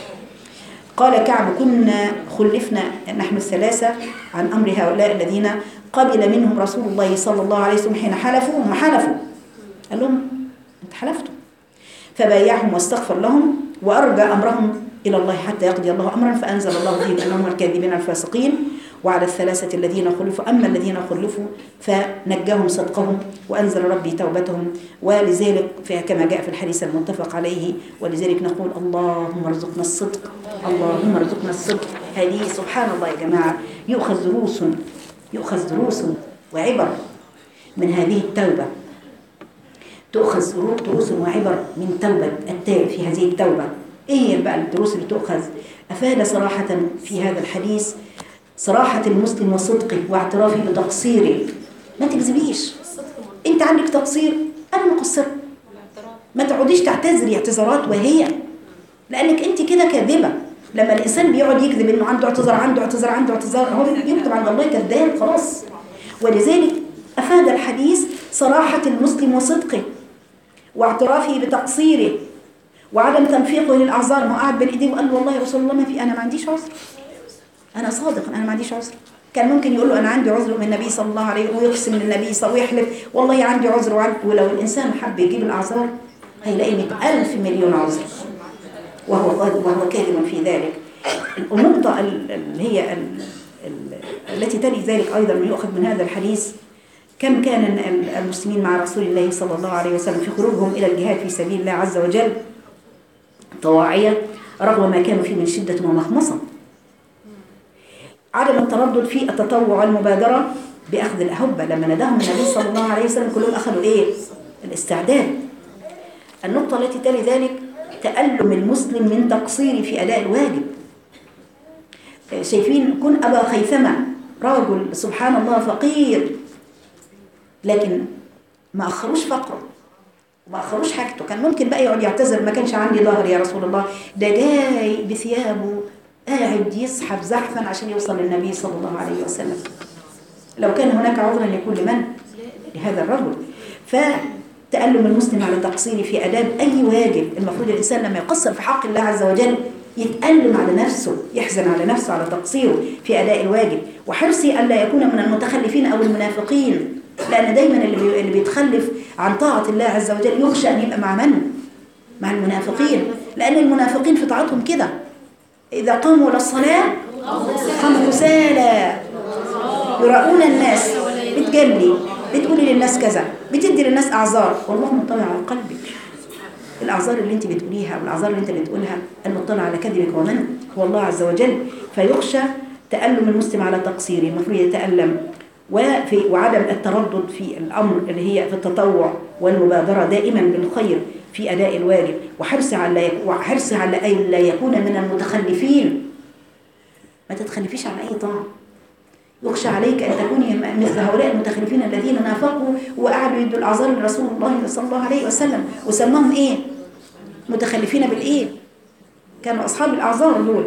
قال كعب كنا خلفنا نحن الثلاثة عن أمر هؤلاء الذين قبل منهم رسول الله صلى الله عليه وسلم حين حلفوا هم حلفوا قال لهم انت حلفتوا فبايعهم واستغفر لهم وأرجى أمرهم إلى الله حتى يقضي الله أمرا فأنزل الله فيهم أنهم الكاذبين الفاسقين. وعلى الثلاثة الذين خلفوا أما الذين خلفوا فنجاهم صدقهم وأنزل ربي توبتهم. ولذلك كما جاء في الحديث المتفق عليه ولذلك نقول اللهم ارزقنا الصدق اللهم ارزقنا الصدق. هذه سبحان الله يا جماعة يؤخذ دروس يؤخذ دروس وعبر من هذه التوبة، تؤخذ دروس وعبر من توبة التائب في هذه التوبة. إيه هي بقى الدروس اللي تؤخذ؟ أفاد صراحة في هذا الحديث صراحة المسلم وصدقه واعترافه بتقصيره. ما تكذبيش انت عندك تقصير انا مقصر، ما تقعديش تعتذري اعتذارات وهي لانك انت كده كاذبه. لما الانسان بيقعد يكذب انه عنده اعتذار عنده اعتذار عنده اعتذار هو يكتب عند الله كذاب خلاص. ولذلك افاد الحديث صراحة المسلم وصدقه واعترافه بتقصيره وعدم تنفيقه للاعذار. ما قعد بين ايديه وقال له والله يا رسول الله ما في انا ما عنديش عذر، أنا صادق أنا ما عنديش عذر. كان ممكن يقول له أنا عندي عذر من النبي صلى الله عليه وسلم ويقسم للنبي صلى الله عليه وسلم ويحلف والله عندي عذر وعندي. ولو الإنسان حب يجيب الأعذار هيلاقي مئة ألف مليون عذر وهو وهو كاذب في ذلك. النقطة اللي هي التي تلي ذلك أيضا من يؤخذ من هذا الحديث كم كان المسلمين مع رسول الله صلى الله عليه وسلم في خروجهم إلى الجهاد في سبيل الله عز وجل طواعية رغم ما كانوا فيه من شدة ومخمصة. عدم التردد في التطوع والمبادرة بأخذ الأهبة لما نداهم النبي صلى الله عليه وسلم كلهم أخذوا إيه؟ الاستعداد. النقطة التي تلي ذلك تألم المسلم من تقصيره في أداء الواجب. شايفين كن أبا خيثمة رجل سبحان الله فقير لكن ما أخروش فقره وما أخروش حاجته. كان ممكن بقى يقعد يعتذر ما كانش عندي ظهر يا رسول الله، ده جاي بثيابه قاعد يسحب زحفا عشان يوصل للنبي صلى الله عليه وسلم. لو كان هناك عذرا يكون لمن؟ لهذا الرجل. فتألم المسلم على تقصيره في أداء أي واجب. المفروض الإنسان لما يقصر في حق الله عز وجل يتألم على نفسه، يحزن على نفسه على تقصيره في أداء الواجب. وحرصي ألا يكون من المتخلفين أو المنافقين، لأن دايما اللي اللي بيتخلف عن طاعة الله عز وجل يخشى أن يبقى مع من؟ مع المنافقين. لأن المنافقين في طاعتهم كده إذا قاموا للصلاة قاموا كسالى يراؤون الناس، بتجلي بتقولي للناس كذا، بتدي للناس أعذار والله مطلع على قلبك. الأعذار اللي انت بتقوليها والأعذار اللي انت بتقولها المطلع على كذبك ومن هو الله عز وجل. فيخشى تألم المسلم على تقصيره، المفروض يتألم وفي وعدم التردد في الأمر اللي هي في التطوع والمبادرة دائما بالخير في أداء الواجب، وحرص على وحرص على أن لا يكون من المتخلفين. ما تتخلفيش عن أي طاعة. يخشى عليك أن تكوني مثل هؤلاء المتخلفين الذين نافقوا وقعدوا يدوا الأعذار لرسول الله صلى الله عليه وسلم وسماهم إيه؟ متخلفين بالإيه؟ كانوا أصحاب الأعذار دول.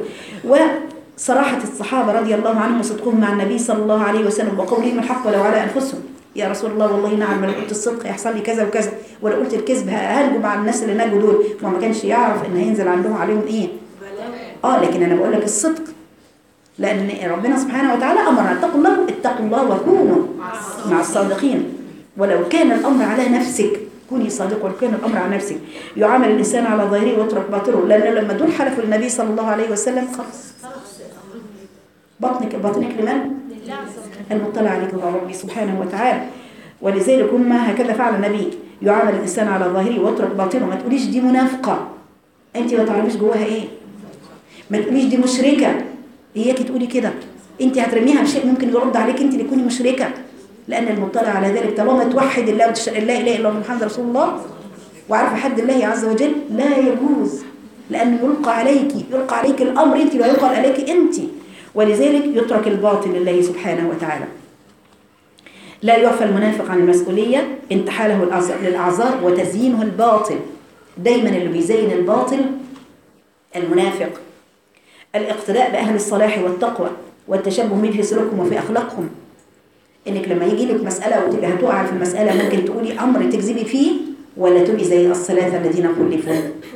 وصراحة الصحابة رضي الله عنهم وصدقهم مع النبي صلى الله عليه وسلم وقولهم الحق ولو على أنفسهم. يا رسول الله والله نعم لو قلت الصدق يحصل لي كذا وكذا، ولو قلت الكذب ههلجوا مع الناس اللي نجوا دول. ما ما كانش يعرف ان هينزل عندهم عليهم ايه. اه لكن انا بقول لك الصدق، لان ربنا سبحانه وتعالى امرنا اتقوا الله اتقوا الله وكونوا مع الصادقين. ولو كان الامر على نفسك كوني صادق، ولو كان الامر على نفسك. يعامل الانسان على ظاهره ويترك باطنه، لان لما دول حلفوا للنبي صلى الله عليه وسلم خلاص بطنك بطنك لمن؟ المطلع عليك هو ربي سبحانه وتعالى. ولذلك هم هكذا فعل النبي، يعامل الانسان على ظاهره ويترك باطنه. ما تقوليش دي منافقه انت ما تعرفيش جواها ايه، ما تقوليش دي مشركه اياكي تقولي كده، انت هترميها بشيء ممكن يرد عليك انت اللي تكوني مشركه. لان المطلع على ذلك طالما توحد الله وتشهد لا اله الا الله محمد رسول الله وعارفه حد الله عز وجل لا يجوز، لانه يلقى عليك يلقى عليك الامر انت لا يلقى عليك انت. ولذلك يترك الباطل لله سبحانه وتعالى. لا يعفى المنافق عن المسؤوليه، انتحاله للاعذار وتزيينه الباطل. دايما اللي بيزين الباطل المنافق. الاقتداء باهل الصلاح والتقوى والتشبه به في سلوكهم وفي اخلاقهم. انك لما يجي لك مساله وتبقى هتقع في المساله ممكن تقولي امر تكذبي فيه، ولا تبقي زي الثلاثه الذين خلفوا.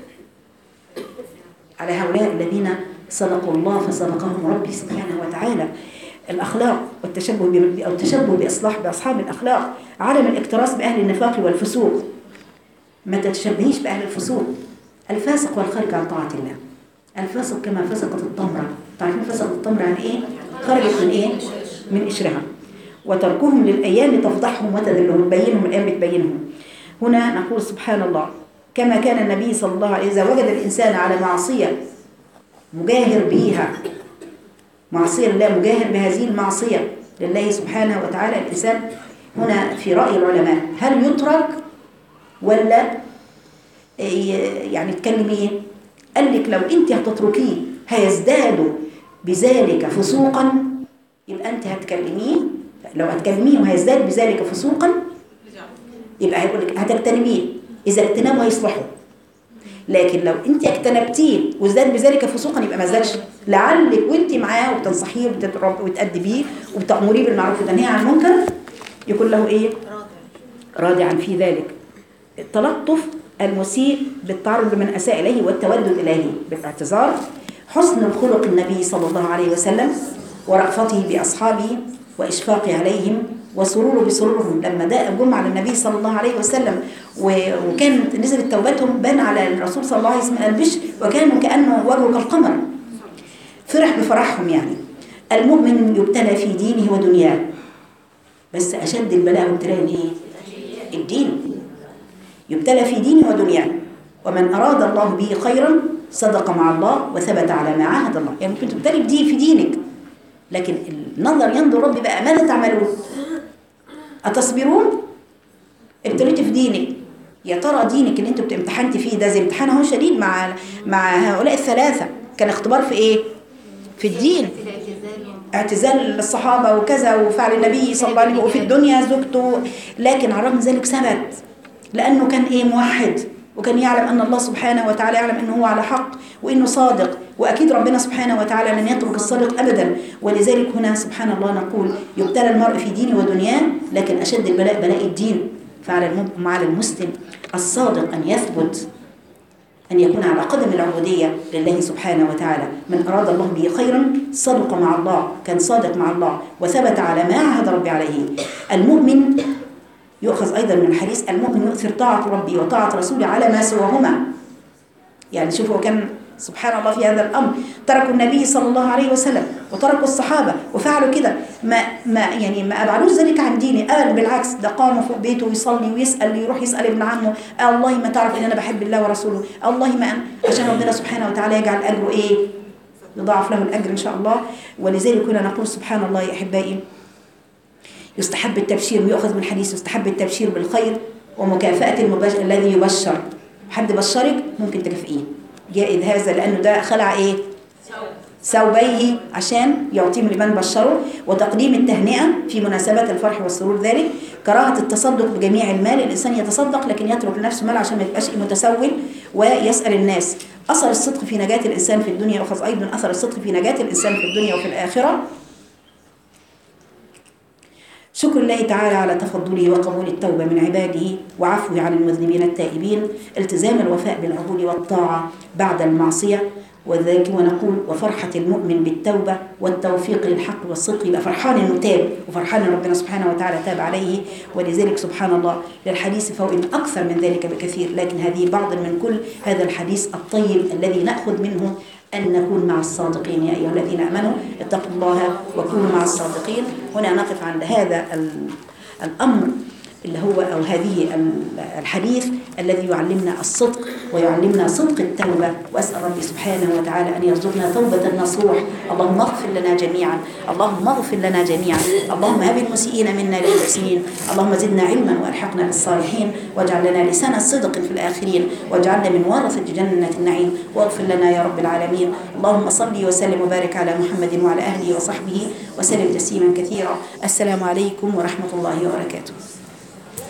على هؤلاء الذين صدقوا الله فصدقهم ربي سبحانه وتعالى. الاخلاق والتشبه ب... او التشبه باصلاح باصحاب الاخلاق. عدم الاكتراث باهل النفاق والفسوق. ما تتشبهيش باهل الفسوق. الفاسق والخارج عن طاعه الله. الفاسق كما فسقت التمره. تعرفين فسقت التمره عن ايه؟ خرجت من ايه؟ من قشرها. وتركهم للايام تفضحهم وتذلهم، تبينهم الايام بتبينهم. هنا نقول سبحان الله كما كان النبي صلى الله عليه وسلم اذا وجد الانسان على معصيه مجاهر بيها، معصيه لله مجاهر بهذه المعصيه لله سبحانه وتعالى، الانسان هنا في راي العلماء هل يترك ولا يعني تكلميه؟ قال لك لو انت هتتركيه هيزداد بذلك فسوقا، يبقى انت هتكلميه. لو هتكلميه وهيزداد بذلك فسوقا يبقى هيقول لك هتجتنبيه، اذا اجتنبه هيصلحه. لكن لو انت اجتنبتيه وازداد بذلك فسوقا يبقى ما زادش. لعلك وانت معاه وبتنصحيه وبتأدبيه وبتأمريه بالمعروف وتنهيه عن المنكر يكون له ايه؟ راضي عن في ذلك. التلطف المسيء بالتعرض من اساء اليه والتودد اليه بالاعتذار. حسن الخلق النبي صلى الله عليه وسلم ورأفته باصحابه واشفاقه عليهم وسروره بسرورهم. لما ده جم على النبي صلى الله عليه وسلم وكانت نزلت توبتهم بان على الرسول صلى الله عليه وسلم البشر وكانوا كأنه وجهه كالقمر. فرح بفرحهم. يعني المؤمن يبتلى في دينه ودنياه، بس أشد البلاء والابتلاء ايه؟ الدين. يبتلى في دينه ودنياه. ومن أراد الله به خيرا صدق مع الله وثبت على ما عاهد الله. يعني ممكن تبتلي بدين في دينك، لكن النظر ينظر ربي بقى ماذا تعملون؟ أتصبرون؟ ابتليت في دينك، يا ترى دينك اللي انتوا بتمتحنتي فيه ده زي امتحان اهو شديد مع مع هؤلاء الثلاثه، كان اختبار في ايه؟ في الدين. اعتزال الصحابه وكذا وفعل النبي صلى الله عليه وسلم وفي الدنيا زوجته، لكن على الرغم من ذلك ثبت لانه كان ايه؟ موحد، وكان يعلم ان الله سبحانه وتعالى يعلم انه هو على حق وانه صادق، واكيد ربنا سبحانه وتعالى لن يترك الصادق ابدا. ولذلك هنا سبحان الله نقول يبتلى المرء في دينه ودنياه، لكن اشد البلاء بلاء الدين. فعلى المسلم الصادق ان يثبت، ان يكون على قدم العبوديه لله سبحانه وتعالى. من اراد الله به خيرا صدق مع الله، كان صادق مع الله وثبت على ما عهد ربي عليه. المؤمن يؤخذ ايضا من الحديث المؤمن يؤثر طاعه ربي وطاعه رسوله على ما سواهما. يعني شوفوا كان سبحان الله في هذا الامر تركوا النبي صلى الله عليه وسلم وتركوا الصحابه وفعلوا كده، ما ما يعني ما ابعدوش ذلك عن ديني ابدا، بالعكس ده قاموا فوق بيته ويصلي ويسال، يروح يسال ابن عمه الله ما تعرف ان انا بحب الله ورسوله، الله ما أن... عشان ربنا سبحانه وتعالى يجعل اجره ايه؟ يضاعف له الاجر ان شاء الله. ولذلك كنا نقول سبحان الله يا احبائي يستحب التبشير، ويؤخذ من حديث يستحب التبشير بالخير ومكافاه المبشر الذي يبشر. حد بشرك ممكن تكافئيه، جائز هذا لأنه ده خلع إيه؟ ثوبيه عشان يعطيهم لمن بشره. وتقديم التهنئة في مناسبة الفرح والسرور ذلك. كراهة التصدق بجميع المال، الإنسان يتصدق لكن يترك لنفسه مال عشان ما يبقاش متسول ويسأل الناس. أثر الصدق في نجاة الإنسان في الدنيا، وأخذ أيضا أثر الصدق في نجاة الإنسان في الدنيا وفي الآخرة. شكر الله تعالى على تفضله وقبول التوبة من عباده وعفوه عن المذنبين التائبين، التزام الوفاء بالعهود والطاعة بعد المعصية، وذلك ونقول وفرحة المؤمن بالتوبة والتوفيق للحق والصدق، يبقى فرحان انه تاب وفرحان ان ربنا سبحانه وتعالى تاب عليه. ولذلك سبحان الله للحديث فوائد اكثر من ذلك بكثير، لكن هذه بعض من كل هذا الحديث الطيب الذي نأخذ منه أن نكون مع الصادقين. يا أيها الذين آمنوا اتقوا الله وكونوا مع الصادقين. هنا نقف عند هذا الأمر اللي هو أو هذه الحديث الذي يعلمنا الصدق ويعلمنا صدق التوبة. وأسأل ربي سبحانه وتعالى أن يرزقنا توبة نصوح. اللهم اغفر لنا جميعا، اللهم اغفر لنا جميعا، اللهم هب المسيئين منا للمحسنين، اللهم زدنا علما وألحقنا بالصالحين، واجعل لنا لسان صدق في الآخرين، واجعلنا من ورثة جنة النعيم، واغفر لنا يا رب العالمين. اللهم صل وسلم وبارك على محمد وعلى أهله وصحبه وسلم تسليما كثيرا. السلام عليكم ورحمة الله وبركاته.